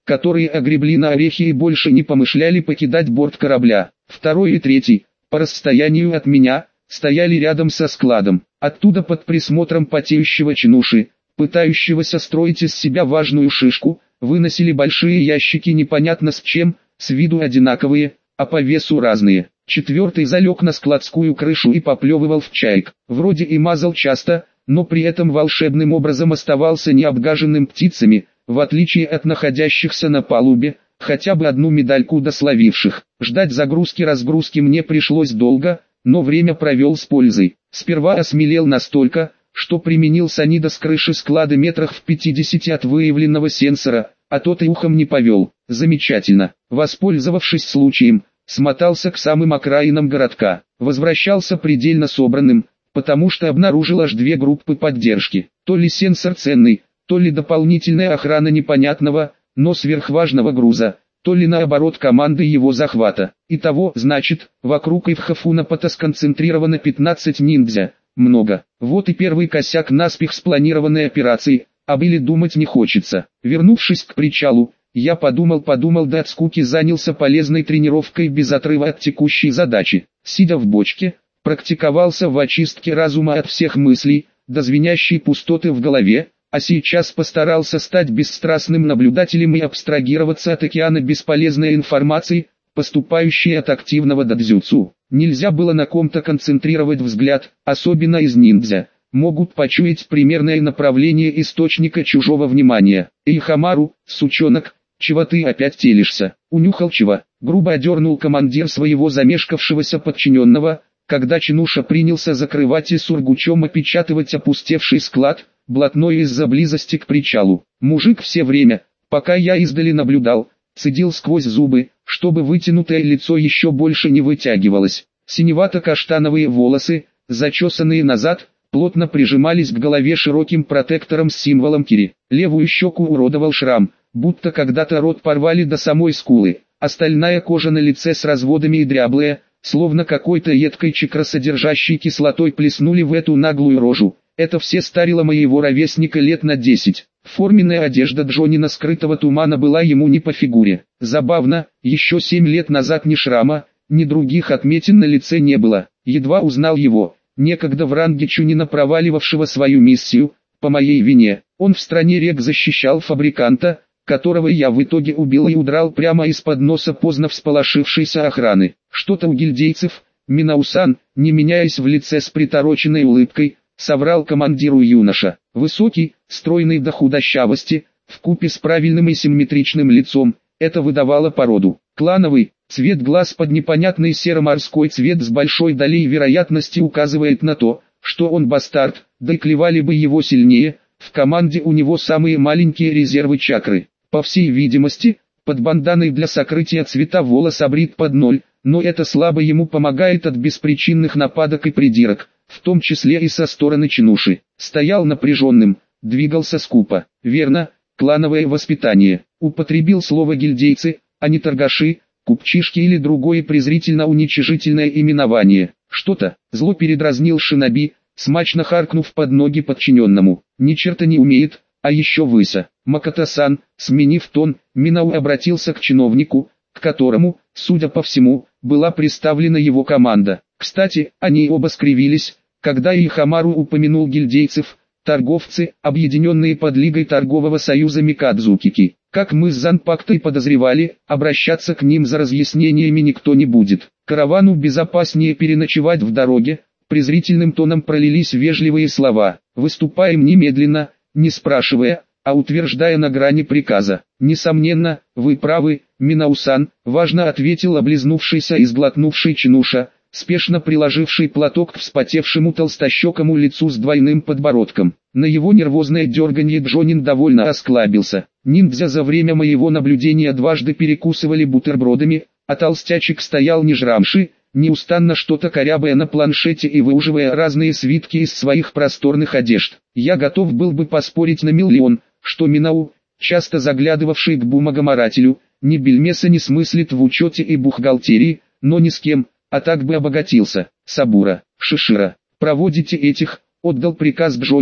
которые огребли на орехи и больше не помышляли покидать борт корабля. Второй и третий, по расстоянию от меня, стояли рядом со складом. Оттуда под присмотром потеющего чинуши, пытающегося строить из себя важную шишку, выносили большие ящики непонятно с чем, с виду одинаковые, а по весу разные. Четвертый залег на складскую крышу и поплевывал в чайк. Вроде и мазал часто, но при этом волшебным образом оставался необгаженным птицами, в отличие от находящихся на палубе, хотя бы одну медальку дословивших. Ждать загрузки-разгрузки мне пришлось долго, но время провел с пользой. Сперва осмелел настолько, что применил санидо с крыши склада метрах в пятидесяти от выявленного сенсора, а тот и ухом не повел. Замечательно. Воспользовавшись случаем, смотался к самым окраинам городка. Возвращался предельно собранным, потому что обнаружил аж две группы поддержки. То ли сенсор ценный, то ли дополнительная охрана непонятного, но сверхважного груза, то ли наоборот команды его захвата. Итого, значит, вокруг Ивхафунапата сконцентрировано пятнадцать ниндзя. Много. Вот и первый косяк наспех спланированной операции, а были думать не хочется. Вернувшись к причалу, я подумал-подумал да от скуки занялся полезной тренировкой без отрыва от текущей задачи. Сидя в бочке, практиковался в очистке разума от всех мыслей, до звенящей пустоты в голове, а сейчас постарался стать бесстрастным наблюдателем и абстрагироваться от океана бесполезной информации, поступающей от активного дадзюцу. Нельзя было на ком-то концентрировать взгляд, особенно из ниндзя. Могут почуять примерное направление источника чужого внимания. «Эй, Хамару, сучонок, чего ты опять телишься?» «Унюхал чего?» — грубо одернул командир своего замешкавшегося подчиненного, когда чинуша принялся закрывать и сургучом опечатывать опустевший склад, блатной из-за близости к причалу. Мужик все время, пока я издали наблюдал, цедил сквозь зубы, чтобы вытянутое лицо еще больше не вытягивалось. Синевато-каштановые волосы, зачесанные назад, плотно прижимались к голове широким протектором с символом кири. Левую щеку уродовал шрам, будто когда-то рот порвали до самой скулы. Остальная кожа на лице с разводами и дряблая, словно какой-то едкой чакросодержащей кислотой плеснули в эту наглую рожу. Это все старило моего ровесника лет на десять. Форменная одежда Джонина скрытого тумана была ему не по фигуре. Забавно, еще семь лет назад ни шрама, ни других отметин на лице не было. Едва узнал его, некогда в ранге Чунина проваливавшего свою миссию, по моей вине. Он в стране рек защищал фабриканта, которого я в итоге убил и удрал прямо из-под носа поздно всполошившейся охраны. Что-то у гильдейцев, Минаусан, не меняясь в лице с притороченной улыбкой, соврал командиру юноша. Высокий, стройный до худощавости, вкупе с правильным и симметричным лицом, это выдавало породу. Клановый, цвет глаз под непонятный серо-морской цвет с большой долей вероятности указывает на то, что он бастард, да и клевали бы его сильнее, в команде у него самые маленькие резервы чакры. По всей видимости, под банданой для сокрытия цвета волос обрит под ноль, но это слабо ему помогает от беспричинных нападок и придирок, в том числе и со стороны чинуши. Стоял напряженным, двигался скупо. Верно, клановое воспитание. Употребил слово гильдейцы, а не торгаши, купчишки или другое презрительно-уничижительное именование. Что-то, зло передразнил шиноби, смачно харкнув под ноги подчиненному. Ни черта не умеет, а еще выся. Макото-сан, сменив тон, Минау обратился к чиновнику, к которому, судя по всему, была представлена его команда. Кстати, они оба скривились, когда Ихамару упомянул гильдейцев, торговцы, объединенные под Лигой торгового союза Микадзукики. Как мы с Занпактой подозревали, обращаться к ним за разъяснениями никто не будет. Каравану безопаснее переночевать в дороге, презрительным тоном пролились вежливые слова. Выступаем немедленно, не спрашивая, а утверждая на грани приказа. Несомненно, вы правы, Минаусан, важно ответил облизнувшийся и сглотнувший чинуша, спешно приложивший платок к вспотевшему толстощекому лицу с двойным подбородком. На его нервозное дерганье Джонин довольно осклабился. Ниндзя за время моего наблюдения дважды перекусывали бутербродами, а толстячек стоял не жрамши, неустанно что-то корябая на планшете и выуживая разные свитки из своих просторных одежд. Я готов был бы поспорить на миллион, что Минау, часто заглядывавший к бумагоморателю, ни бельмеса не смыслит в учете и бухгалтерии, но ни с кем, а так бы обогатился. Сабура, Шишира, проводите этих, отдал приказ Джонин,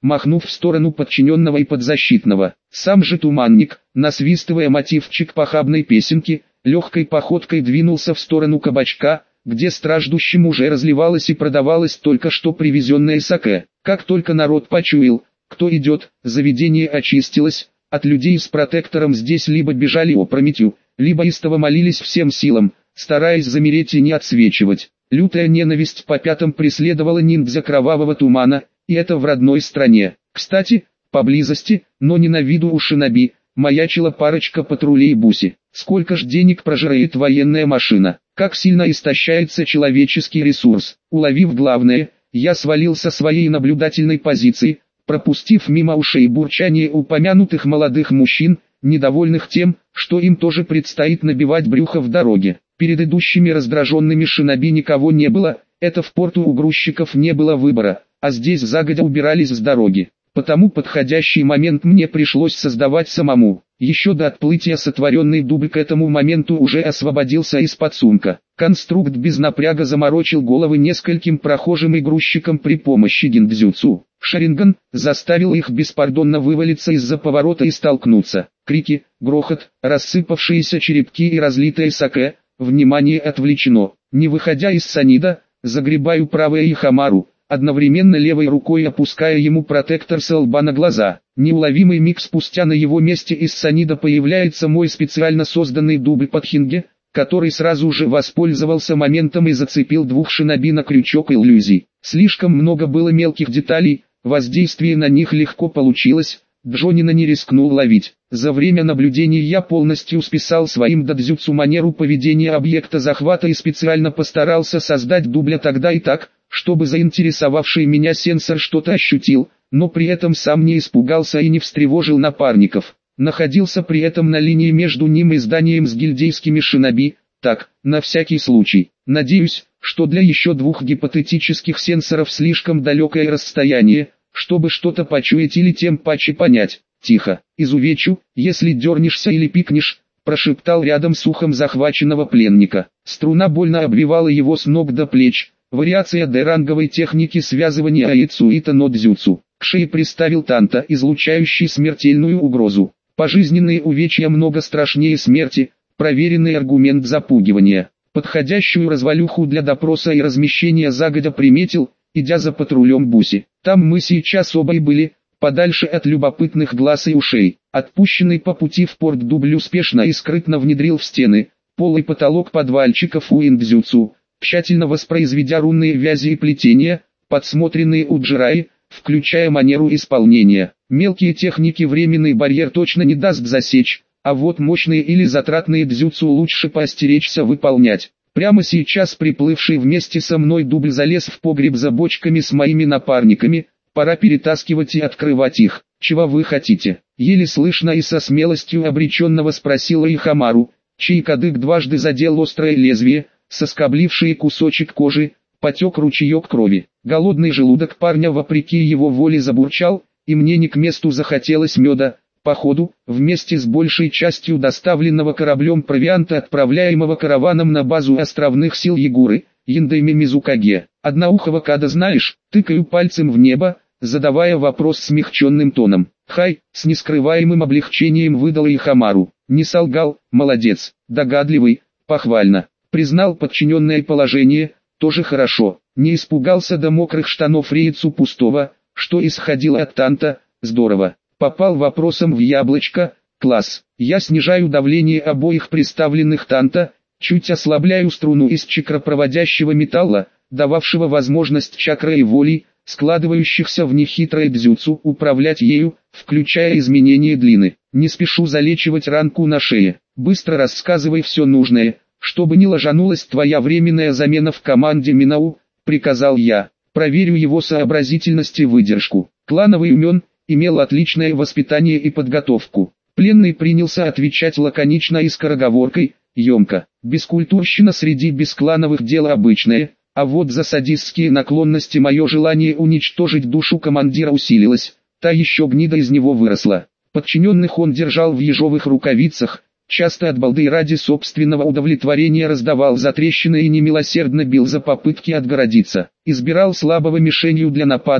махнув в сторону подчиненного и подзащитного. Сам же Туманник, насвистывая мотивчик похабной песенки, легкой походкой двинулся в сторону кабачка, где страждущим уже разливалось и продавалось только что привезенное саке. Как только народ почуял, кто идет, заведение очистилось, от людей с протектором здесь либо бежали опрометью, либо истово молились всем силам, стараясь замереть и не отсвечивать. Лютая ненависть по пятам преследовала ниндзя Кровавого Тумана, и это в родной стране. Кстати, поблизости, но не на виду у шиноби, маячила парочка патрулей Буси. Сколько ж денег прожирает военная машина, как сильно истощается человеческий ресурс. Уловив главное, я свалил со своей наблюдательной позиции, пропустив мимо ушей бурчание упомянутых молодых мужчин, недовольных тем, что им тоже предстоит набивать брюхо в дороге. Перед идущими раздраженными шиноби никого не было, это в порту у грузчиков не было выбора, а здесь загодя убирались с дороги. Потому подходящий момент мне пришлось создавать самому. Еще до отплытия сотворенный дубль к этому моменту уже освободился из-под сумка. Конструкт без напряга заморочил головы нескольким прохожим и грузчикам при помощи гиндзюцу. Шаринган заставил их беспардонно вывалиться из-за поворота и столкнуться. Крики, грохот, рассыпавшиеся черепки и разлитое саке. Внимание отвлечено. Не выходя из санида, загребаю правое Ихамару, одновременно левой рукой опуская ему протектор со лба на глаза. Неуловимый миг спустя на его месте из санида появляется мой специально созданный дубль под хинге, который сразу же воспользовался моментом и зацепил двух шиноби на крючок иллюзий. Слишком много было мелких деталей, воздействие на них легко получилось, Джонина не рискнул ловить. За время наблюдений я полностью списал своим додзюцу манеру поведения объекта захвата и специально постарался создать дубля тогда и так, чтобы заинтересовавший меня сенсор что-то ощутил, но при этом сам не испугался и не встревожил напарников. Находился при этом на линии между ним и зданием с гильдейскими шиноби, так, на всякий случай. Надеюсь, что для еще двух гипотетических сенсоров слишком далекое расстояние, чтобы что-то почуять или тем паче понять. Тихо, изувечу, если дернешься или пикнешь, прошептал рядом с ухом захваченного пленника. Струна больно обвивала его с ног до плеч. Вариация Д-ранговой техники связывания Аицуита но дзюцу. К шее приставил танта, излучающий смертельную угрозу. Пожизненные увечья много страшнее смерти, проверенный аргумент запугивания. Подходящую развалюху для допроса и размещения загодя приметил, идя за патрулем Буси. Там мы сейчас оба и были, подальше от любопытных глаз и ушей. Отпущенный по пути в порт дубль успешно и скрытно внедрил в стены, пол и потолок подвальчиков уиндзюцу, тщательно воспроизведя рунные вязи и плетения, подсмотренные у Джираи, включая манеру исполнения. Мелкие техники временный барьер точно не даст засечь, а вот мощные или затратные дзюцу лучше поостеречься выполнять. Прямо сейчас приплывший вместе со мной дубль залез в погреб за бочками с моими напарниками, пора перетаскивать и открывать их. Чего вы хотите? Еле слышно и со смелостью обреченного спросила Ихамару, чей кадык дважды задел острое лезвие, соскобливший кусочек кожи, потек ручеек крови. Голодный желудок парня вопреки его воле забурчал, и мне не к месту захотелось меда. Походу, вместе с большей частью доставленного кораблем провианта, отправляемого караваном на базу островных сил Ягуры, Яндайме Мизукаге. Одноухого Када знаешь, тыкаю пальцем в небо, задавая вопрос смягченным тоном. Хай, с нескрываемым облегчением выдала Ихамару. Не солгал, молодец, догадливый, похвально. Признал подчиненное положение, тоже хорошо. Не испугался до мокрых штанов рейцу пустого, что исходило от танта, здорово. Попал вопросом в яблочко, класс. Я снижаю давление обоих приставленных танта, чуть ослабляю струну из чакропроводящего металла, дававшего возможность чакрой и волей, складывающихся в нехитрое дзюцу, управлять ею, включая изменение длины. Не спешу залечивать ранку на шее. Быстро рассказывай все нужное, чтобы не ложанулась твоя временная замена в команде Минау, приказал я. Проверю его сообразительность и выдержку. Клановый умен, имел отличное воспитание и подготовку. Пленный принялся отвечать лаконично и скороговоркой, емко. Бескультурщина среди бесклановых дело обычное, а вот за садистские наклонности мое желание уничтожить душу командира усилилось, та еще гнида из него выросла. Подчиненных он держал в ежовых рукавицах, часто от балды ради собственного удовлетворения раздавал затрещины и немилосердно бил за попытки отгородиться. Избирал слабого мишенью для нападок,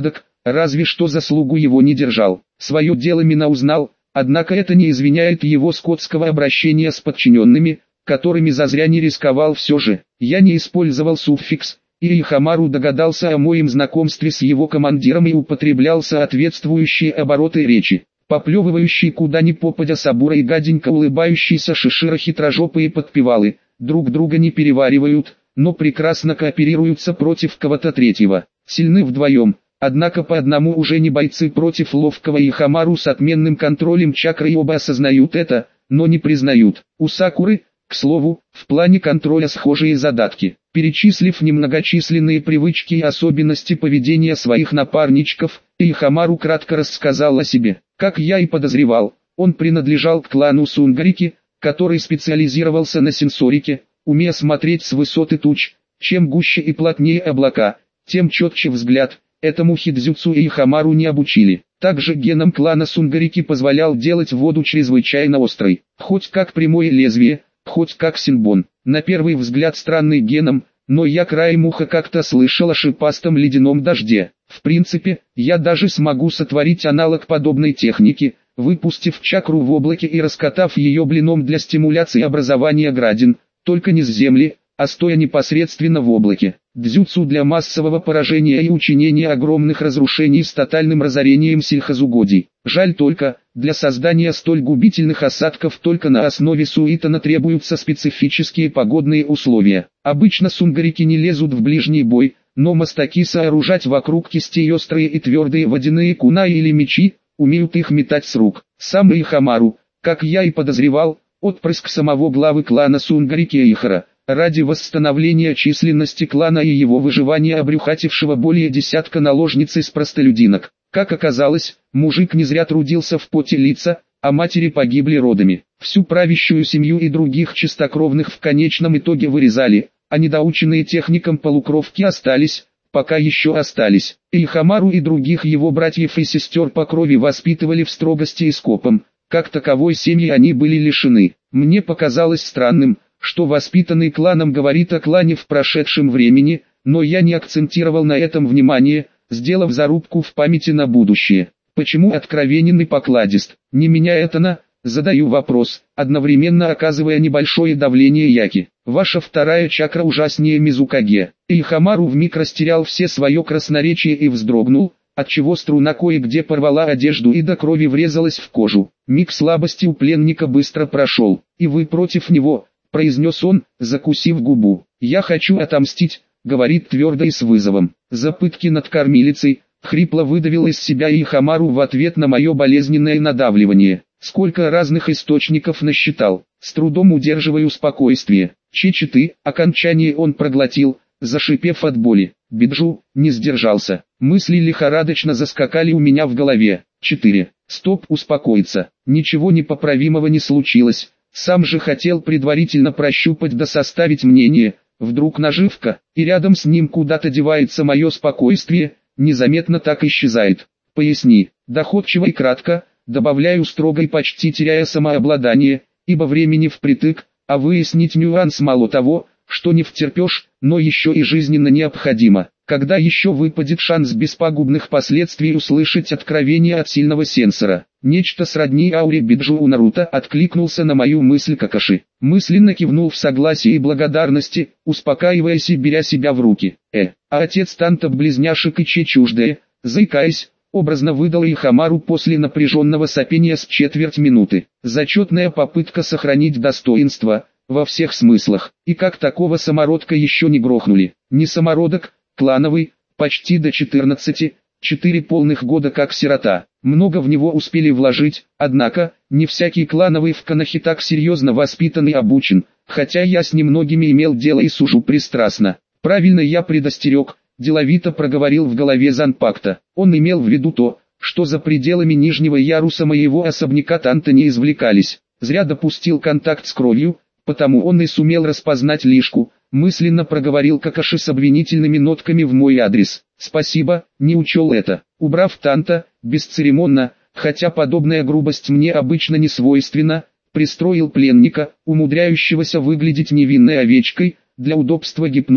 разве что заслугу его не держал. Свое дело Мина узнал, однако это не извиняет его скотского обращения с подчиненными, которыми зазря не рисковал все же. Я не использовал суффикс, и Ихамару догадался о моем знакомстве с его командиром и употреблял соответствующие обороты речи. Поплевывающий куда ни попадя Сабура и гаденько улыбающийся Шишира хитрожопые подпевалы, друг друга не переваривают, но прекрасно кооперируются против кого-то третьего. Сильны вдвоем, однако по одному уже не бойцы против ловкого Ихамару с отменным контролем чакры, и оба осознают это, но не признают. У Сакуры, к слову, в плане контроля схожие задатки. Перечислив немногочисленные привычки и особенности поведения своих напарничков, Ихамару кратко рассказал о себе. Как я и подозревал, он принадлежал к клану Сунгарики, который специализировался на сенсорике, умея смотреть с высоты туч. Чем гуще и плотнее облака, тем четче взгляд. Этому хидзюцу Ихамару не обучили. Также геном клана Сунгарики позволял делать воду чрезвычайно острой, хоть как прямое лезвие, хоть как синбон. На первый взгляд странный геном, но я краем уха как-то слышал о шипастом ледяном дожде. В принципе, я даже смогу сотворить аналог подобной техники, выпустив чакру в облаке и раскатав ее блином для стимуляции образования градин, только не с земли, а стоя непосредственно в облаке. Дзюцу для массового поражения и учинения огромных разрушений с тотальным разорением сельхозугодий. Жаль только, для создания столь губительных осадков только на основе суитана требуются специфические погодные условия. Обычно сунгарики не лезут в ближний бой, но мастаки сооружать вокруг кистей острые и твердые водяные кунаи или мечи, умеют их метать с рук. Сам Ихамару, как я и подозревал, отпрыск самого главы клана Сунгарики Эйхара. Ради восстановления численности клана и его выживания обрюхатившего более десятка наложниц из простолюдинок. Как оказалось, мужик не зря трудился в поте лица, а матери погибли родами. Всю правящую семью и других чистокровных в конечном итоге вырезали, а недоученные техникам полукровки остались, пока еще остались. Ихамару и других его братьев и сестер по крови воспитывали в строгости и скопом, как таковой семьи они были лишены. Мне показалось странным, что воспитанный кланом говорит о клане в прошедшем времени, но я не акцентировал на этом внимание, сделав зарубку в памяти на будущее. Почему откровенен и покладист? Не меня это на... Задаю вопрос, одновременно оказывая небольшое давление яки. Ваша вторая чакра ужаснее Мизукаге. Ихамару вмиг растерял все свое красноречие и вздрогнул, отчего струна кое-где порвала одежду и до крови врезалась в кожу. Миг слабости у пленника быстро прошел. И вы против него, произнес он, закусив губу. «Я хочу отомстить», — говорит твердо и с вызовом. «За пытки над кормилицей», — хрипло выдавил из себя Ихамару в ответ на мое болезненное надавливание. Сколько разных источников насчитал, с трудом удерживаю спокойствие. Че-четы, окончание он проглотил, зашипев от боли. Биджу, не сдержался. Мысли лихорадочно заскакали у меня в голове. Четыре. Стоп, успокоиться. Ничего непоправимого не случилось. Сам же хотел предварительно прощупать да составить мнение, вдруг наживка, и рядом с ним куда-то девается мое спокойствие, незаметно так исчезает. Поясни, доходчиво и кратко, добавляю строго и почти теряя самообладание, ибо времени впритык, а выяснить нюанс мало того, что не втерпешь, но еще и жизненно необходимо. Когда еще выпадет шанс без пагубных последствий услышать откровение от сильного сенсора? Нечто сродни ауре Биджу у Наруто откликнулся на мою мысль Какаши. Мысленно кивнул в согласии и благодарности, успокаиваясь и беря себя в руки. Э, а отец Танта-близняшек и Че чуждое, заикаясь, образно выдал Ихамару после напряженного сопения с четверть минуты. Зачетная попытка сохранить достоинство, во всех смыслах. И как такого самородка еще не грохнули. Не самородок, клановый, почти до четырнадцати, четыре полных года как сирота. Много в него успели вложить, однако, не всякий клановый в Конохи так серьезно воспитан и обучен, хотя я с немногими имел дело и сужу пристрастно. Правильно я предостерег, деловито проговорил в голове Занпакта. Он имел в виду то, что за пределами нижнего яруса моего особняка Танта не извлекались. Зря допустил контакт с кровью, потому он и сумел распознать лишку. Мысленно проговорил Какаши с обвинительными нотками в мой адрес. Спасибо, не учел это. Убрав Танта, бесцеремонно, хотя подобная грубость мне обычно не свойственна, пристроил пленника, умудряющегося выглядеть невинной овечкой, для удобства гипноза,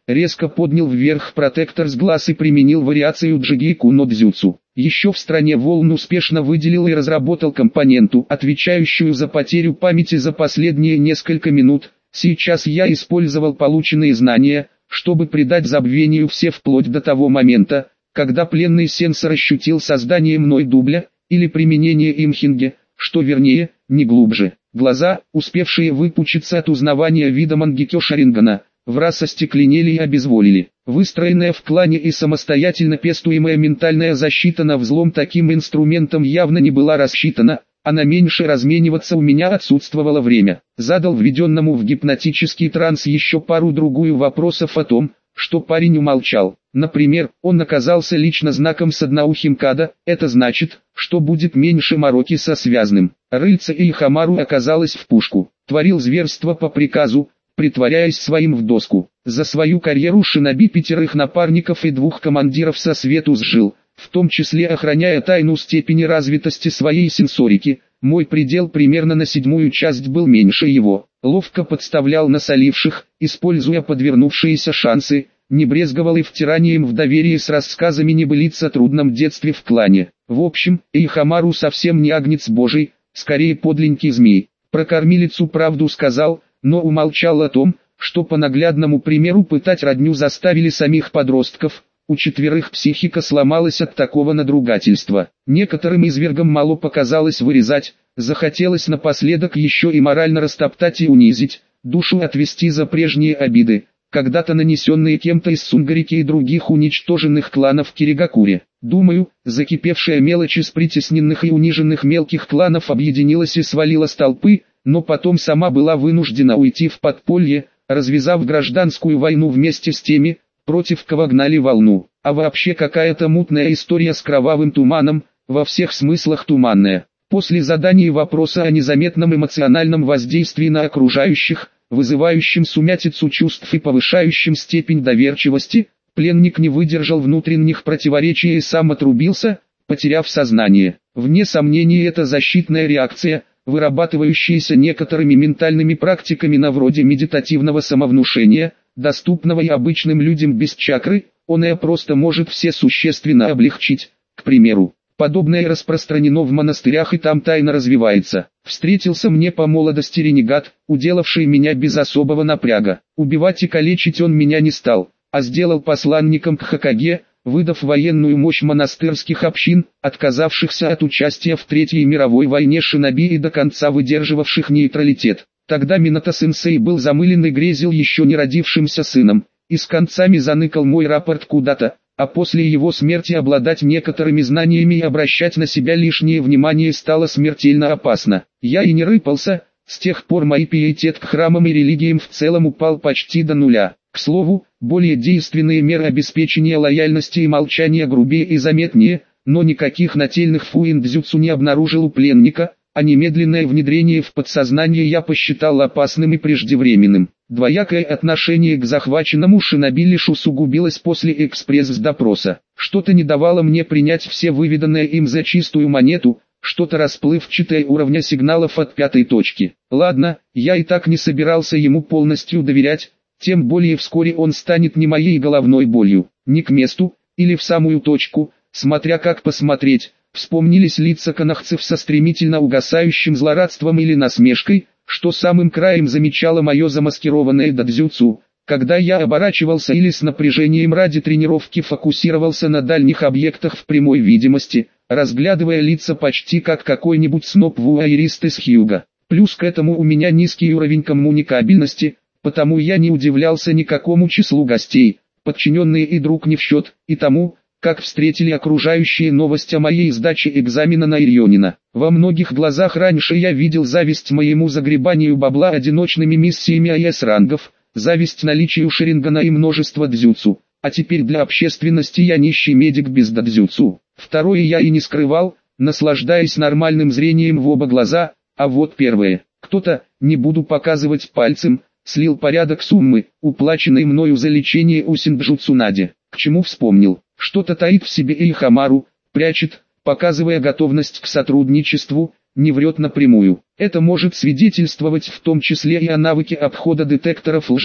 резко поднял вверх протектор с глаз и применил вариацию Джигейку но дзюцу. Еще в стране Волн успешно выделил и разработал компоненту, отвечающую за потерю памяти за последние несколько минут. Сейчас я использовал полученные знания, чтобы придать забвению все вплоть до того момента, когда пленный сенсор ощутил создание мной дубля, или применение имхинги, что вернее, не глубже. Глаза, успевшие выпучиться от узнавания вида Мангекё Шарингана, враз остекленели и обезволили. Выстроенная в клане и самостоятельно пестуемая ментальная защита на взлом таким инструментом явно не была рассчитана, а на меньше размениваться у меня отсутствовало время. Задал введенному в гипнотический транс еще пару-другую вопросов о том, что парень умолчал. Например, он оказался лично знаком с одноухим Када, это значит, что будет меньше мороки со связным. Рыльца и Хамару оказалось в пушку. Творил зверство по приказу, притворяясь своим в доску. За свою карьеру шиноби пятерых напарников и двух командиров со свету сжил, в том числе охраняя тайну степени развитости своей сенсорики. Мой предел примерно на седьмую часть был меньше его. Ловко подставлял насоливших, используя подвернувшиеся шансы, не брезговал и втиранием в доверие с рассказами небылиц о трудном детстве в клане. В общем, Эйхамару совсем не агнец божий, скорее подленький змей. Про кормилицу правду сказал, но умолчал о том, что по наглядному примеру пытать родню заставили самих подростков. У четверых психика сломалась от такого надругательства. Некоторым извергам мало показалось вырезать, захотелось напоследок еще и морально растоптать и унизить, душу отвести за прежние обиды, когда-то нанесенные кем-то из Сунгарики и других уничтоженных кланов Киригакури. Думаю, закипевшая мелочь из притесненных и униженных мелких кланов объединилась и свалила с толпы, но потом сама была вынуждена уйти в подполье, развязав гражданскую войну вместе с теми, против кого гнали волну. А вообще какая-то мутная история с кровавым туманом, во всех смыслах туманная. После задания вопроса о незаметном эмоциональном воздействии на окружающих, вызывающем сумятицу чувств и повышающем степень доверчивости, пленник не выдержал внутренних противоречий и сам отрубился, потеряв сознание. Вне сомнения, это защитная реакция, вырабатывающаяся некоторыми ментальными практиками на вроде медитативного самовнушения, доступного и обычным людям без чакры. Оное просто может все существенно облегчить. К примеру, подобное распространено в монастырях и там тайно развивается. Встретился мне по молодости ренегат, уделавший меня без особого напряга. Убивать и калечить он меня не стал, а сделал посланником к Хокаге, выдав военную мощь монастырских общин, отказавшихся от участия в Третьей мировой войне шиноби и до конца выдерживавших нейтралитет. Тогда Минато-сенсей был замылен и грезил еще не родившимся сыном, и с концами заныкал мой рапорт куда-то, а после его смерти обладать некоторыми знаниями и обращать на себя лишнее внимание стало смертельно опасно. Я и не рыпался, с тех пор мой пиетет к храмам и религиям в целом упал почти до нуля. К слову, более действенные меры обеспечения лояльности и молчания грубее и заметнее, но никаких нательных фуиндзюцу не обнаружил у пленника, а немедленное внедрение в подсознание я посчитал опасным и преждевременным. Двоякое отношение к захваченному шиноби лишь усугубилось после экспресс-допроса. Что-то не давало мне принять все выведанное им за чистую монету, что-то расплывчатое уровня сигналов от пятой точки. Ладно, я и так не собирался ему полностью доверять, тем более вскоре он станет не моей головной болью, не к месту, или в самую точку, смотря как посмотреть. Вспомнились лица канахцев со стремительно угасающим злорадством или насмешкой, что самым краем замечало мое замаскированное дадзюцу, когда я оборачивался или с напряжением ради тренировки фокусировался на дальних объектах в прямой видимости, разглядывая лица почти как какой-нибудь сноп-вуайерист из Хьюга. Плюс к этому у меня низкий уровень коммуникабельности, потому я не удивлялся никакому числу гостей, подчиненные и друг не в счет, и тому, как встретили окружающие новость о моей сдаче экзамена на Ирьонина. Во многих глазах раньше я видел зависть моему загребанию бабла одиночными миссиями АЭС-рангов, зависть наличию Шарингана и множество дзюцу, а теперь для общественности я нищий медик без дадзюцу. Второе я и не скрывал, наслаждаясь нормальным зрением в оба глаза, а вот первое. Кто-то, не буду показывать пальцем, слил порядок суммы, уплаченной мною за лечение у Синджутсунаде. К чему вспомнил? Что-то таит в себе Эйхамару, прячет, показывая готовность к сотрудничеству, не врет напрямую. Это может свидетельствовать в том числе и о навыке обхода детекторов лжи,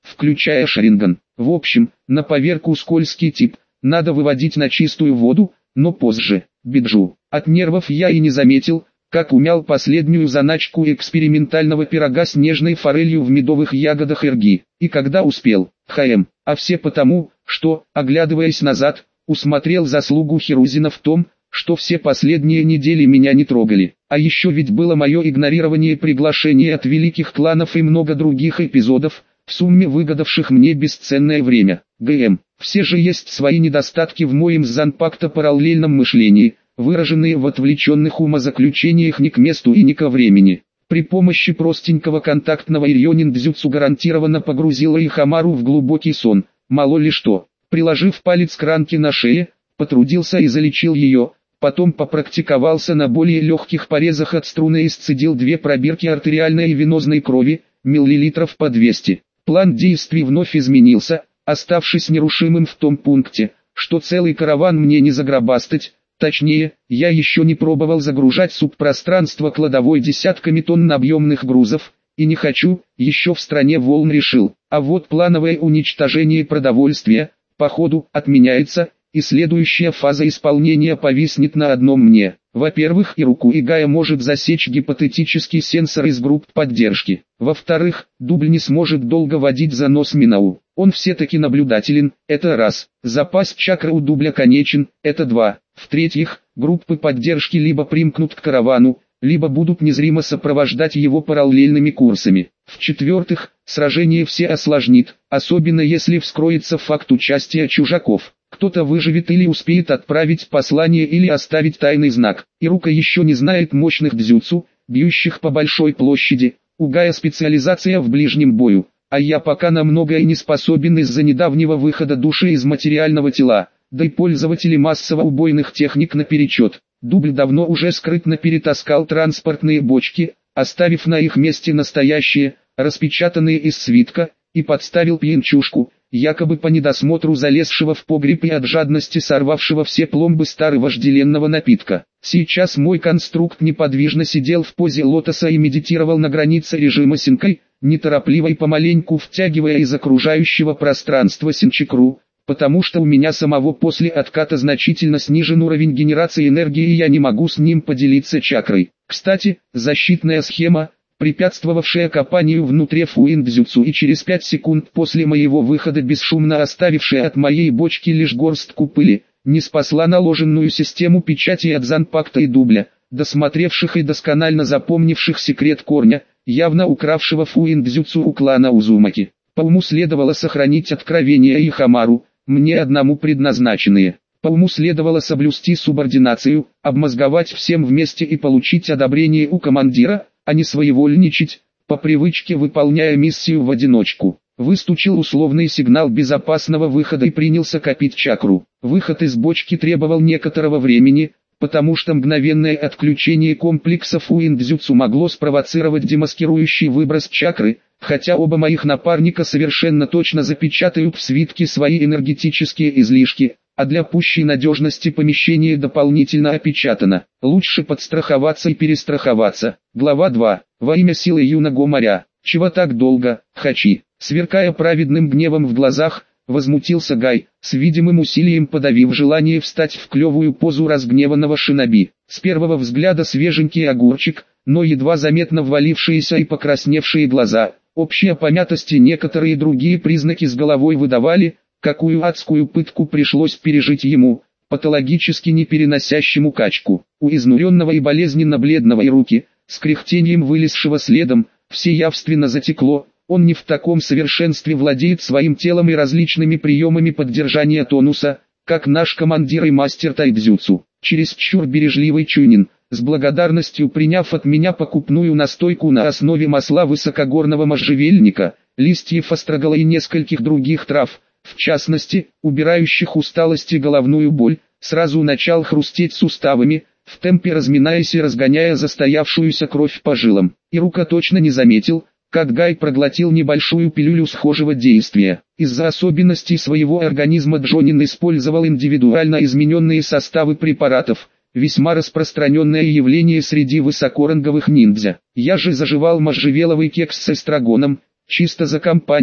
включая Шаринган. В общем, на поверку скользкий тип, надо выводить на чистую воду, но позже. Биджу. От нервов я и не заметил, как умял последнюю заначку экспериментального пирога с нежной форелью в медовых ягодах эрги. И когда успел, хм, а все потому, что, оглядываясь назад, усмотрел заслугу Хирузина в том, что все последние недели меня не трогали. А еще ведь было мое игнорирование приглашений от великих кланов и много других эпизодов, в сумме выгодавших мне бесценное время. ГМ. Все же есть свои недостатки в моем занпакта параллельном мышлении, выраженные в отвлеченных умозаключениях ни к месту и ни ко времени. При помощи простенького контактного ирьонин-дзюцу гарантированно погрузила Ихамару в глубокий сон, мало ли что. Приложив палец к ранке на шее, потрудился и залечил ее, потом попрактиковался на более легких порезах от струны и сцедил две пробирки артериальной и венозной крови, миллилитров по двести. План действий вновь изменился, оставшись нерушимым в том пункте, что целый караван мне не загробастать. Точнее, я еще не пробовал загружать субпространство кладовой десятками тонн объемных грузов, и не хочу, еще в стране волн решил. А вот плановое уничтожение продовольствия, походу, отменяется, и следующая фаза исполнения повиснет на одном мне. Во-первых, Ируку Игая может засечь гипотетический сенсор из групп поддержки. Во-вторых, дубль не сможет долго водить за нос Минау. Он все-таки наблюдателен, это раз. Запас чакры у дубля конечен, это два. В-третьих, группы поддержки либо примкнут к каравану, либо будут незримо сопровождать его параллельными курсами. В-четвертых, сражение все осложнит, особенно если вскроется факт участия чужаков. Кто-то выживет или успеет отправить послание или оставить тайный знак. Ирука еще не знает мощных дзюцу, бьющих по большой площади. У Гая специализация в ближнем бою, а я пока на многое не способен из-за недавнего выхода души из материального тела, да и пользователи массово-убойных техник наперечет. Дубль давно уже скрытно перетаскал транспортные бочки, оставив на их месте настоящие, распечатанные из свитка, и подставил пьянчушку, якобы по недосмотру залезшего в погреб и от жадности сорвавшего все пломбы старого вожделенного напитка. Сейчас мой конструкт неподвижно сидел в позе лотоса и медитировал на границе режима Синкай, неторопливо и помаленьку втягивая из окружающего пространства синчикру, потому что у меня самого после отката значительно снижен уровень генерации энергии и я не могу с ним поделиться чакрой. Кстати, защитная схема, препятствовавшая копанию внутри фуиндзюцу и через пять секунд после моего выхода бесшумно оставившая от моей бочки лишь горстку пыли, не спасла наложенную систему печати от занпакта и дубля, досмотревших и досконально запомнивших секрет корня, явно укравшего фуиндзюцу у клана Узумаки. По уму следовало сохранить откровения Ихамару, мне одному предназначенные. По уму следовало соблюсти субординацию, обмозговать всем вместе и получить одобрение у командира, а не своевольничать, по привычке выполняя миссию в одиночку. Выстучил условный сигнал безопасного выхода и принялся копить чакру. Выход из бочки требовал некоторого времени, потому что мгновенное отключение комплекса фуиндзюцу могло спровоцировать демаскирующий выброс чакры, хотя оба моих напарника совершенно точно запечатают в свитке свои энергетические излишки, а для пущей надежности помещение дополнительно опечатано. Лучше подстраховаться и перестраховаться. Глава два. Во имя силы юного моря. Чего так долго, Хачи? Сверкая праведным гневом в глазах, возмутился Гай, с видимым усилием подавив желание встать в клевую позу разгневанного шиноби. С первого взгляда свеженький огурчик, но едва заметно ввалившиеся и покрасневшие глаза, общая помятость и некоторые другие признаки с головой выдавали, какую адскую пытку пришлось пережить ему, патологически не переносящему качку. У изнуренного и болезненно бледного и руки, с кряхтением вылезшего следом, все явственно затекло. Он не в таком совершенстве владеет своим телом и различными приемами поддержания тонуса, как наш командир и мастер тайцзюцу. Чересчур бережливый Чунин, с благодарностью приняв от меня покупную настойку на основе масла высокогорного можжевельника, листьев острогала и нескольких других трав, в частности, убирающих усталость и головную боль, сразу начал хрустеть суставами, в темпе разминаясь и разгоняя застоявшуюся кровь по жилам. И рука точно не заметил, как Гай проглотил небольшую пилюлю схожего действия. Из-за особенностей своего организма Джонин использовал индивидуально измененные составы препаратов, весьма распространенное явление среди высокоранговых ниндзя. Я же заживал можжевеловый кекс с эстрагоном, чисто за компанию,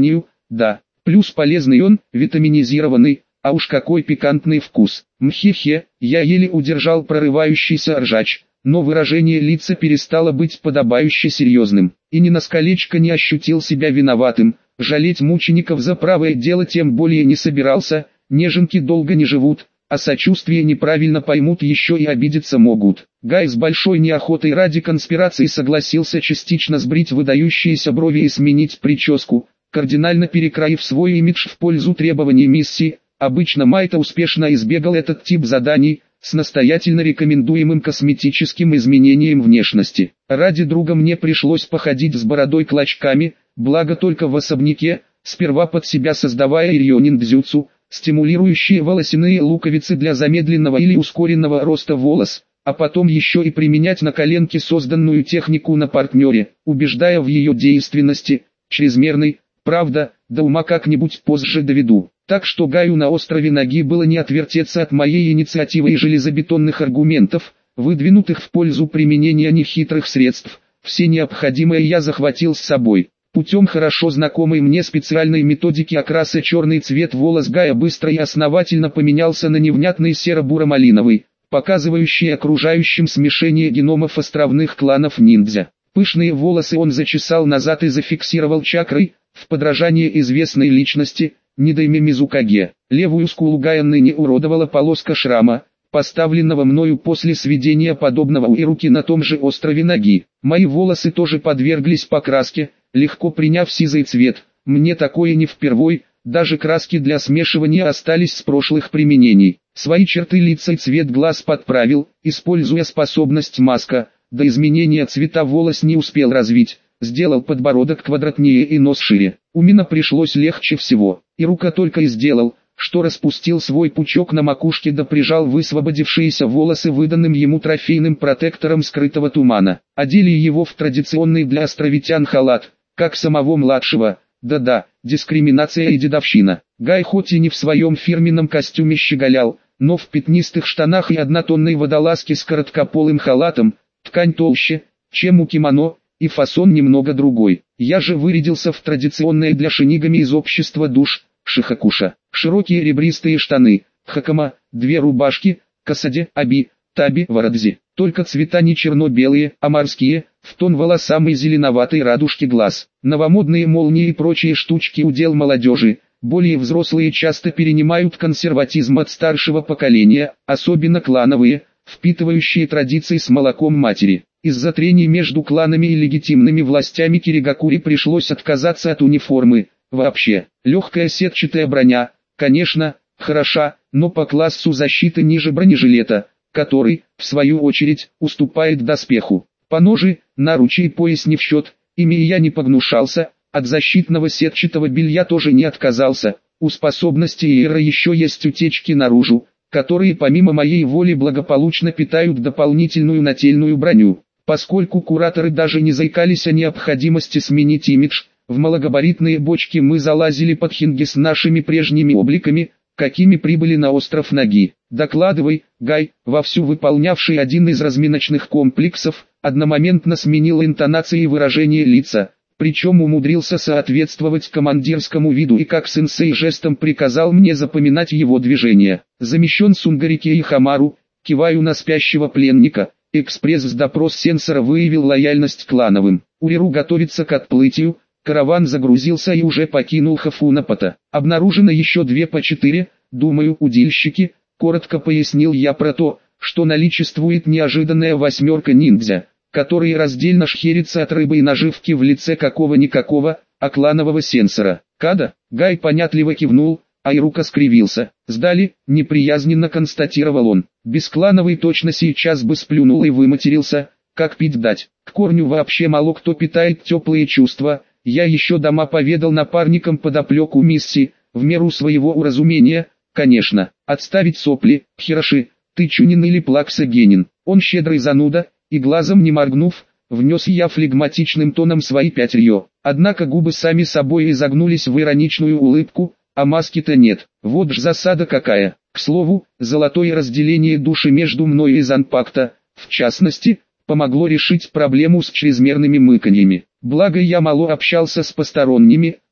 да. Плюс полезный он, витаминизированный, а уж какой пикантный вкус. Мхе-хе, я еле удержал прорывающийся ржач, но выражение лица перестало быть подобающе серьезным. И ни на сколечко не ощутил себя виноватым, жалеть мучеников за правое дело тем более не собирался, неженки долго не живут, а сочувствие неправильно поймут еще и обидеться могут. Гай с большой неохотой ради конспирации согласился частично сбрить выдающиеся брови и сменить прическу, кардинально перекроив свой имидж в пользу требований миссии. Обычно Майта успешно избегал этот тип заданий, с настоятельно рекомендуемым косметическим изменением внешности. Ради друга мне пришлось походить с бородой клочками, благо только в особняке, сперва под себя создавая ирьё-ниндзюцу, стимулирующие волосяные луковицы для замедленного или ускоренного роста волос, а потом еще и применять на коленке созданную технику на партнере, убеждая в ее действенности, чрезмерной, правда, до ума как-нибудь позже доведу. Так что Гаю на острове Ноги было не отвертеться от моей инициативы и железобетонных аргументов, выдвинутых в пользу применения нехитрых средств. Все необходимое я захватил с собой. Путем хорошо знакомой мне специальной методики окраса черный цвет волос Гая быстро и основательно поменялся на невнятный серо-буро-малиновый, показывающий окружающим смешение геномов островных кланов ниндзя. Пышные волосы он зачесал назад и зафиксировал чакрой, в подражание известной личности, Нидайме Мизукаге. Левую скулу Гая ныне уродовала полоска шрама, поставленного мною после сведения подобного у Ируки на том же острове Ноги. Мои волосы тоже подверглись покраске, легко приняв сизый цвет. Мне такое не впервой, даже краски для смешивания остались с прошлых применений. Свои черты лица и цвет глаз подправил, используя способность маска, до изменения цвета волос не успел развить. Сделал подбородок квадратнее и нос шире. Умина пришлось легче всего. Ирука только и сделал, что распустил свой пучок на макушке да прижал высвободившиеся волосы выданным ему трофейным протектором скрытого тумана. Одели его в традиционный для островитян халат, как самого младшего. Да-да, дискриминация и дедовщина. Гай хоть и не в своем фирменном костюме щеголял, но в пятнистых штанах и однотонной водолазке с короткополым халатом, ткань толще, чем у кимоно, и фасон немного другой. Я же вырядился в традиционное для шинигами из общества душ, шихакуша. Широкие ребристые штаны, хакама, две рубашки, касаде, аби, таби, варадзи. Только цвета не черно-белые, а морские, в тон волосам и зеленоватой радужки глаз. Новомодные молнии и прочие штучки удел молодежи. Более взрослые часто перенимают консерватизм от старшего поколения, особенно клановые, впитывающие традиции с молоком матери. Из-за трений между кланами и легитимными властями Киригакури пришлось отказаться от униформы. Вообще, легкая сетчатая броня, конечно, хороша, но по классу защиты ниже бронежилета, который, в свою очередь, уступает доспеху. Поножи, наручи и пояс не в счет, ими я не погнушался, от защитного сетчатого белья тоже не отказался. У способности Иера еще есть утечки наружу, которые помимо моей воли благополучно питают дополнительную нательную броню. Поскольку кураторы даже не заикались о необходимости сменить имидж, в малогабаритные бочки мы залазили под хинги с нашими прежними обликами, какими прибыли на остров Ноги. Докладывай, Гай, вовсю выполнявший один из разминочных комплексов, одномоментно сменил интонации и выражение лица, причем умудрился соответствовать командирскому виду и как сенсей жестом приказал мне запоминать его движения. Замещен Сунгарике и Хамару, киваю на спящего пленника. Экспресс-допрос сенсора выявил лояльность клановым. Уриру готовится к отплытию, караван загрузился и уже покинул Хафунапата. Обнаружено еще две по четыре, думаю, удильщики, коротко пояснил я про то, что наличествует неожиданная восьмерка ниндзя, которые раздельно шхерятся от рыбы и наживки в лице какого-никакого, а кланового сенсора. Када, Гай понятливо кивнул, а Ирука скривился. Сдали, неприязненно констатировал он. Бесклановый точно сейчас бы сплюнул и выматерился, как пить дать. К корню вообще мало кто питает теплые чувства. Я еще дома поведал напарникам подоплеку миссии, в меру своего уразумения, конечно. Отставить сопли, Хироши, ты Чунин или Плакса Генин. Он щедрый зануда, и глазом не моргнув, внес я флегматичным тоном свои пять рьё. Однако губы сами собой изогнулись в ироничную улыбку, а маски-то нет. Вот ж засада какая. К слову, золотое разделение души между мной и Занпакта, в частности, помогло решить проблему с чрезмерными мыканьями. Благо я мало общался с посторонними,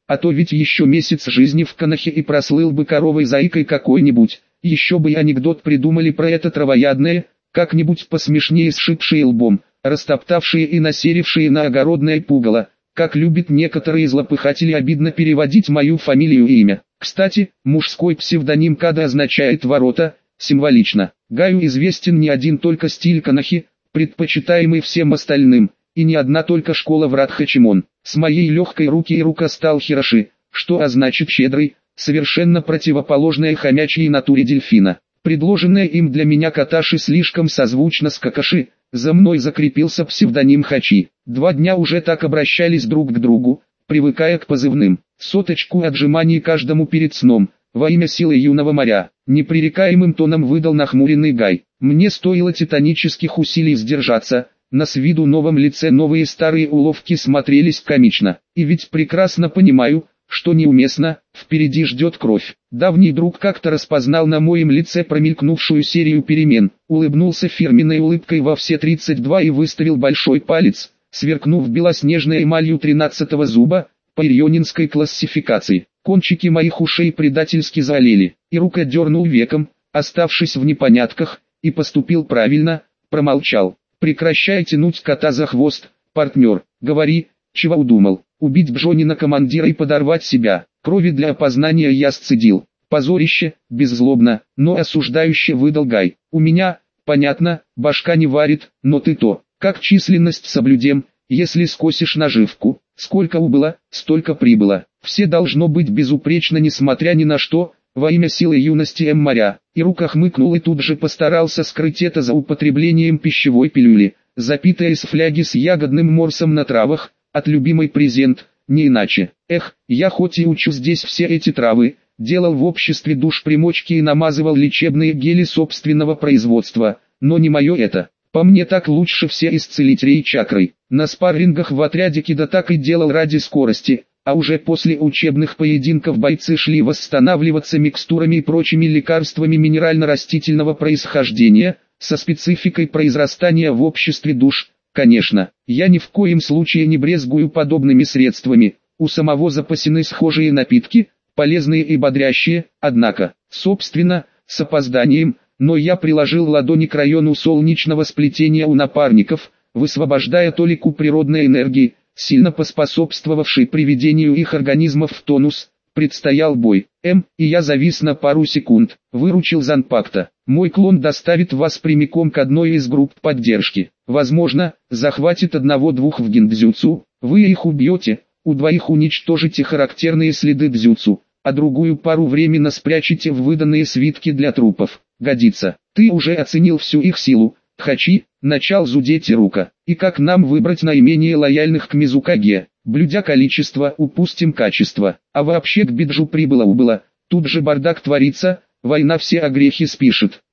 а то ведь еще месяц жизни в Канахе и прослыл бы коровой-заикой какой-нибудь. Еще бы и анекдот придумали про это травоядное, как-нибудь посмешнее сшибшие лбом, растоптавшие и насерившие на огородное пугало, как любят некоторые злопыхатели обидно переводить мою фамилию и имя. Кстати, мужской псевдоним Када означает «ворота», символично. Гаю известен не один только стиль Канахи, предпочитаемый всем остальным, и не одна только школа в Радхачимон. С моей легкой руки и рука стал Хироши, что означает «щедрый», совершенно противоположная хомячьей натуре дельфина. Предложенная им для меня Каташи слишком созвучно с Какаши, за мной закрепился псевдоним Хачи. Два дня уже так обращались друг к другу, привыкая к позывным. Соточку отжиманий каждому перед сном, во имя силы юного моря, непререкаемым тоном выдал нахмуренный Гай. Мне стоило титанических усилий сдержаться, на с виду новом лице новые старые уловки смотрелись комично. И ведь прекрасно понимаю, что неуместно, впереди ждет кровь. Давний друг как-то распознал на моем лице промелькнувшую серию перемен, улыбнулся фирменной улыбкой во все тридцать два и выставил большой палец, сверкнув белоснежной эмалью тринадцатого зуба, по ирионинской классификации. Кончики моих ушей предательски заолели, и рука дернул веком, оставшись в непонятках, и поступил правильно, промолчал. Прекращай тянуть кота за хвост, партнер, говори, чего удумал. Убить Бжонина командира и подорвать себя. Крови для опознания я сцедил. Позорище, беззлобно, но осуждающе выдал Гай. У меня, понятно, башка не варит, но ты то. Как численность соблюдем, если скосишь наживку. Сколько убыло, столько прибыло. Все должно быть безупречно несмотря ни на что, во имя силы юности М. моря. И рука хмыкнул и тут же постарался скрыть это за употреблением пищевой пилюли, запитая из фляги с ягодным морсом на травах, от любимый презент, не иначе. Эх, я хоть и учу здесь все эти травы, делал в обществе душ примочки и намазывал лечебные гели собственного производства, но не мое это. По мне так лучше все исцелить рей-чакрой. На спаррингах в отряде Кида так и делал ради скорости, а уже после учебных поединков бойцы шли восстанавливаться микстурами и прочими лекарствами минерально-растительного происхождения, со спецификой произрастания в обществе душ. Конечно, я ни в коем случае не брезгую подобными средствами, у самого запасены схожие напитки, полезные и бодрящие, однако, собственно, с опозданием, но я приложил ладони к району солнечного сплетения у напарников, высвобождая толику природной энергии, сильно поспособствовавшей приведению их организмов в тонус. Предстоял бой. М, и я завис на пару секунд, выручил Занпакта. Мой клон доставит вас прямиком к одной из групп поддержки. Возможно, захватит одного-двух в гиндзюцу, вы их убьете, у двоих уничтожите характерные следы дзюцу, а другую пару временно спрячете в выданные свитки для трупов. Годится. Ты уже оценил всю их силу, Хачи, начал зудеть рука. И как нам выбрать наименее лояльных к Мизукаге? Блюдя количество, упустим качество. А вообще к Биджу прибыло-убыло, тут же бардак творится, война все огрехи спишет.